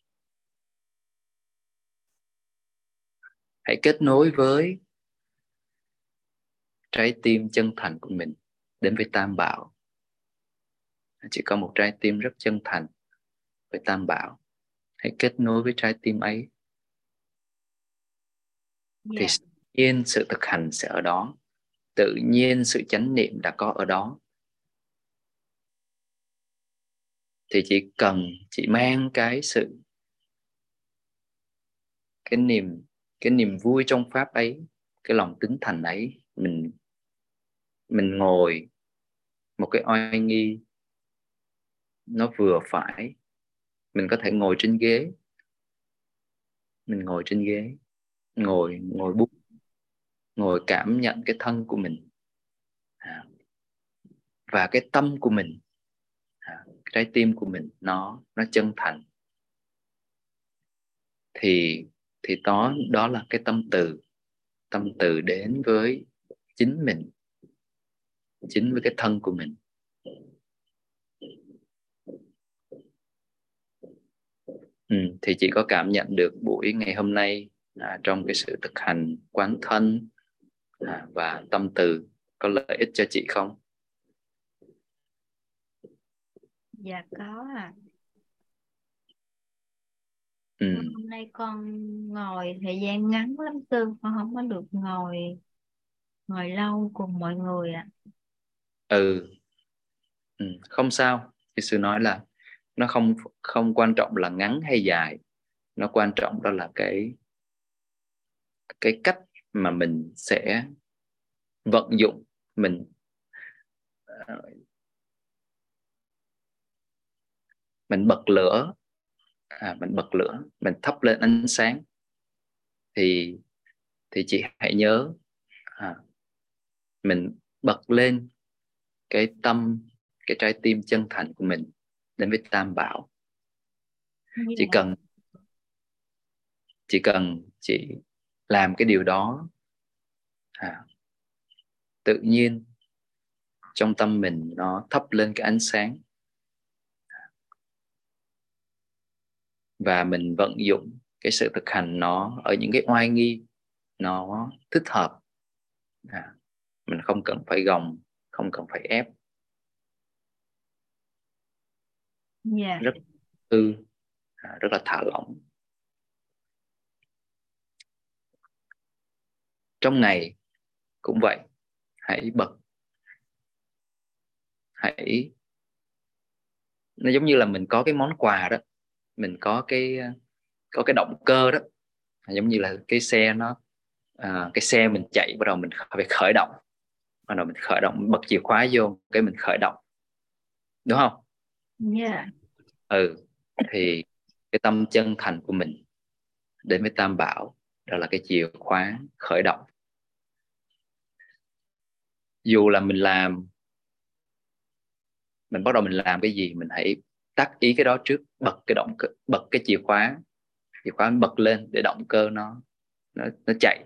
Hãy kết nối với trái tim chân thành của mình đến với Tam Bảo. Chỉ có một trái tim rất chân thành với Tam Bảo. Hãy kết nối với trái tim ấy, thì Dạ. tự nhiên sự thực hành sẽ ở đó, tự nhiên sự chánh niệm đã có ở đó. Thì chỉ cần chỉ mang cái sự cái niềm cái niềm vui trong pháp ấy, cái lòng tín thành ấy, mình mình ngồi một cái oai nghi nó vừa phải. Mình có thể ngồi trên ghế, mình ngồi trên ghế, ngồi ngồi bút, ngồi cảm nhận cái thân của mình, à, và cái tâm của mình, à, trái tim của mình nó nó chân thành. Thì thì đó đó là cái tâm từ, tâm từ đến với chính mình, chính với cái thân của mình. Ừ, thì chị có cảm nhận được buổi ngày hôm nay à, trong cái sự thực hành quán thân à, và tâm từ có lợi ích cho chị không? Dạ có à. Ừ. Hôm nay con ngồi thời gian ngắn lắm sư, con không có được ngồi ngồi lâu cùng mọi người ạ. À. Ừ. Ừ, không sao. Thì sư nói là nó không không quan trọng là ngắn hay dài, nó quan trọng đó là cái cái cách mà mình sẽ vận dụng mình. Mình bật lửa, à, mình bật lửa, mình thắp lên ánh sáng. Thì thì chị hãy nhớ, à, mình bật lên cái tâm, cái trái tim chân thành của mình đến với Tam Bảo. Chỉ Dạ. cần chỉ cần chị làm cái điều đó, à, tự nhiên trong tâm mình nó thắp lên cái ánh sáng, và mình vận dụng cái sự thực hành nó ở những cái oai nghi nó thích hợp. À, mình không cần phải gồng, không cần phải ép, Dạ. rất tư, à, rất là thả lỏng. Trong ngày cũng vậy, hãy bật, hãy nó giống như là mình có cái món quà đó, mình có cái có cái động cơ đó, giống như là cái xe nó à, cái xe mình chạy, bắt đầu mình phải khởi động, bắt đầu mình khởi động, mình bật chìa khóa vô cái mình khởi động, đúng không? Dạ. Ừ, thì cái tâm chân thành của mình đến với Tam Bảo, đó là cái chìa khóa khởi động. Dù là mình làm, mình bắt đầu mình làm cái gì, mình hãy tắt ý cái đó trước, bật cái động cơ, bật cái chìa khóa, chìa khóa bật lên để động cơ nó nó, nó chạy.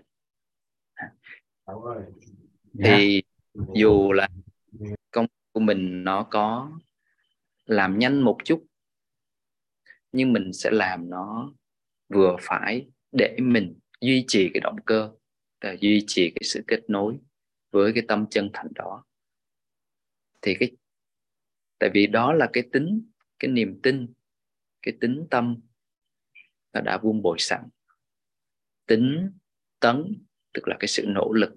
Thì dù là công của mình nó có làm nhanh một chút, nhưng mình sẽ làm nó vừa phải để mình duy trì cái động cơ, và duy trì cái sự kết nối với cái tâm chân thành đó. Thì cái tại vì đó là cái tính, cái niềm tin, cái tính tâm nó đã vuông bồi sẵn. Tính tấn tức là cái sự nỗ lực,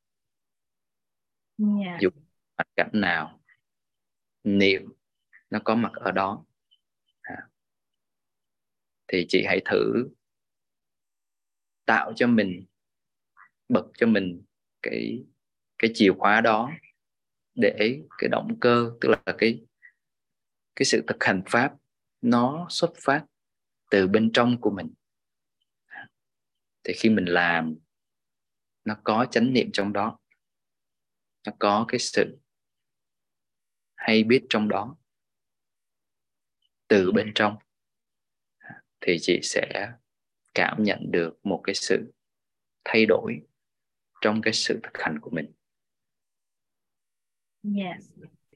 Yeah. dù hoàn cảnh nào, niệm nó có mặt ở đó. À. Thì chị hãy thử tạo cho mình, bật cho mình cái cái chìa khóa đó, để cái động cơ, tức là cái cái sự thực hành pháp nó xuất phát từ bên trong của mình. Thì khi mình làm, nó có chánh niệm trong đó, nó có cái sự hay biết trong đó từ bên trong, thì chị sẽ cảm nhận được một cái sự thay đổi trong cái sự thực hành của mình. Yes.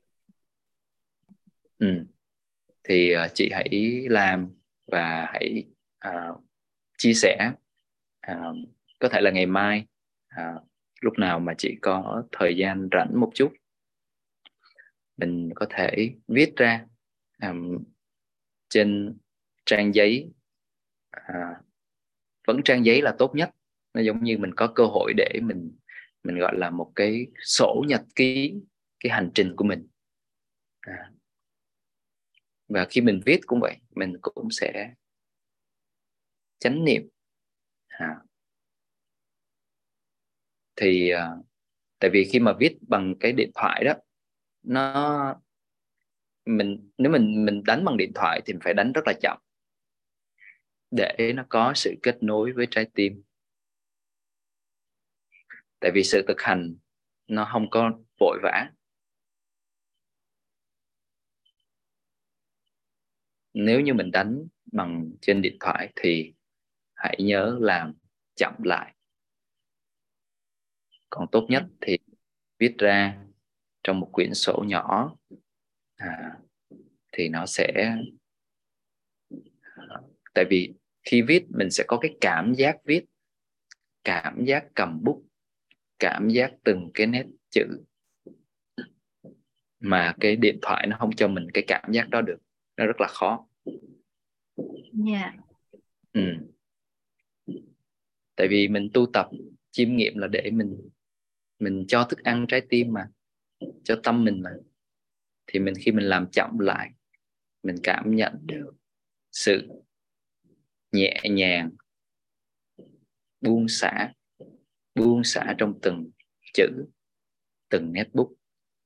Ừ. Thì uh, chị hãy làm và hãy uh, chia sẻ, uh, có thể là ngày mai, uh, lúc nào mà chị có thời gian rảnh một chút, mình có thể viết ra um, trên trang giấy. uh, Vẫn trang giấy là tốt nhất, nó giống như mình có cơ hội để mình mình gọi là một cái sổ nhật ký cái hành trình của mình. À. Và khi mình viết cũng vậy, mình cũng sẽ chánh niệm. À. Thì à, tại vì khi mà viết bằng cái điện thoại đó, nó mình nếu mình mình đánh bằng điện thoại thì mình phải đánh rất là chậm để nó có sự kết nối với trái tim. Tại vì sự thực hành nó không có vội vã. Nếu như mình đánh bằng trên điện thoại thì hãy nhớ làm chậm lại. Còn tốt nhất thì viết ra trong một quyển sổ nhỏ, à, thì nó sẽ, tại vì khi viết mình sẽ có cái cảm giác viết, cảm giác cầm bút, cảm giác từng cái nét chữ, mà cái điện thoại nó không cho mình cái cảm giác đó được, nó rất là khó. Yeah. Ừ. Tại vì mình tu tập chiêm nghiệm là để mình mình cho thức ăn trái tim mà, cho tâm mình mà. Thì mình khi mình làm chậm lại, mình cảm nhận được sự nhẹ nhàng, buông xả, buông xả trong từng chữ, từng nét bút.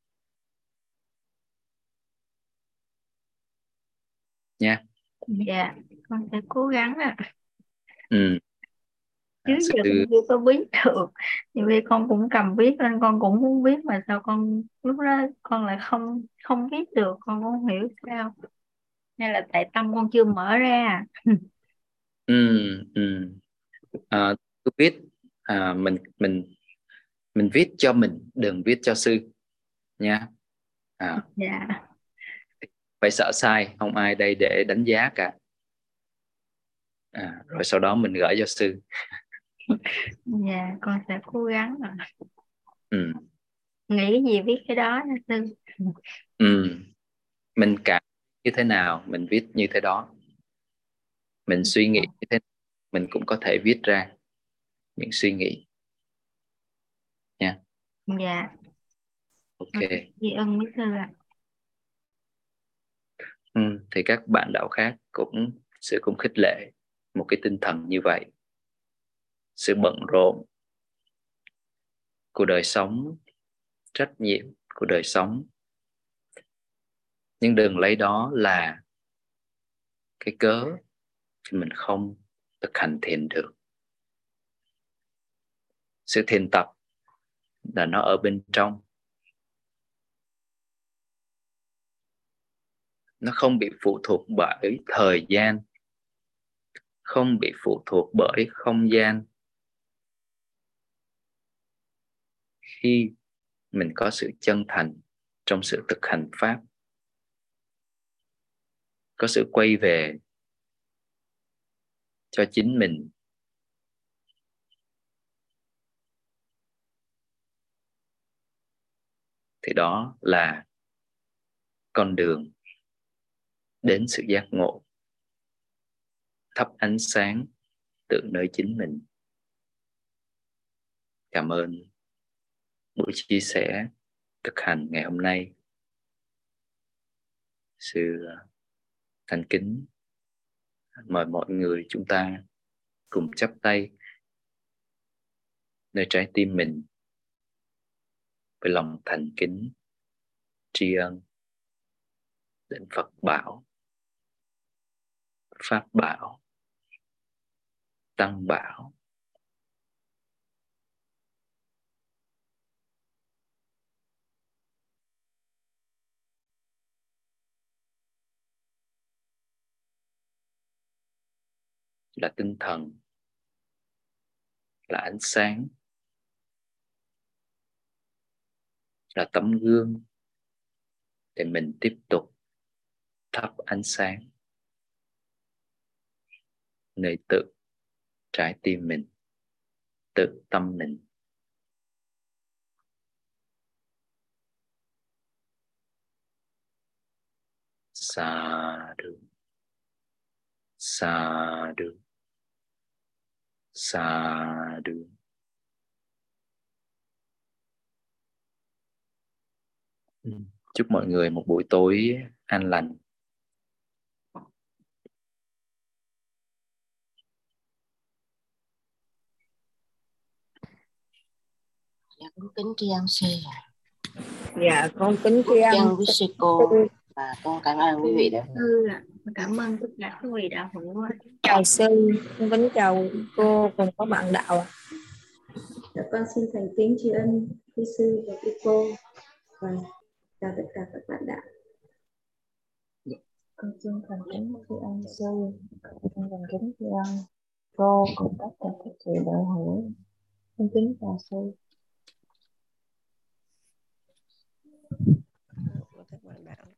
Nha. Dạ, con sẽ cố gắng ạ. Ừ. Chứ À, giờ sư... con chưa có viết được. Nhiều khi con cũng cầm viết lên, con cũng muốn viết mà sao con lúc đó con lại không không viết được, con không hiểu sao. Hay là tại tâm con chưa mở ra. Ừ, ừ. À, tôi viết, à, mình mình mình viết cho mình, đừng viết cho sư nha. À, Dạ. phải sợ sai, không ai đây để đánh giá cả. À, rồi sau đó mình gửi cho sư. Dạ, con sẽ cố gắng ạ. Ừ. Nghĩ cái gì viết cái đó nha sư. Ừ. Mình cảm như thế nào mình viết như thế đó, mình suy nghĩ như thế nào, mình cũng có thể viết ra những suy nghĩ nha. Dạ. Ok. Tri ân quý sư ạ. Ừ. Thì các bạn đạo khác cũng sẽ cũng khích lệ một cái tinh thần như vậy. Sự bận rộn của đời sống, trách nhiệm của đời sống, nhưng đừng lấy đó là cái cớ thì mình không thực hành thiền được. Sự thiền tập là nó ở bên trong. nó không bị phụ thuộc bởi thời gian, không bị phụ thuộc bởi không gian. Khi mình có sự chân thành trong sự thực hành pháp, có sự quay về cho chính mình, thì đó là con đường đến sự giác ngộ, thắp ánh sáng từ nơi chính mình. Cảm ơn buổi chia sẻ thực hành ngày hôm nay. Sư thành kính mời mọi người chúng ta cùng chắp tay nơi trái tim mình với lòng thành kính tri ân đến Phật bảo, Pháp bảo, Tăng bảo. Là tinh thần, là ánh sáng, là tấm gương để mình tiếp tục thắp ánh sáng nơi tự trái tim mình, tự tâm mình. Sa du, sa du, sa du. Chúc mọi người một buổi tối an lành. Dạ, con kính tri ân sư. Dạ con kính tri ân chân với sư cô và con cảm ơn quý vị đã sư ạ. Cảm ơn tất cả quý vị đã hưởng. Chào sư, con kính chào cô cùng các bạn đạo ạ. Dạ, con xin thành kính tri ân quý sư và quý cô và chào tất cả các bạn đạo. Con xin thành kính tri ân sư, con xin thành kính tri ân cô cùng tất cả các vị đạo hữu. Con kính chào sư.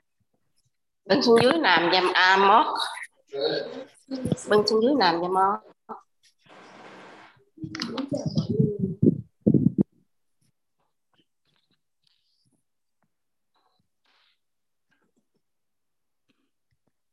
bên xuống dưới làm giam a mót, bên xuống dưới làm giam mót.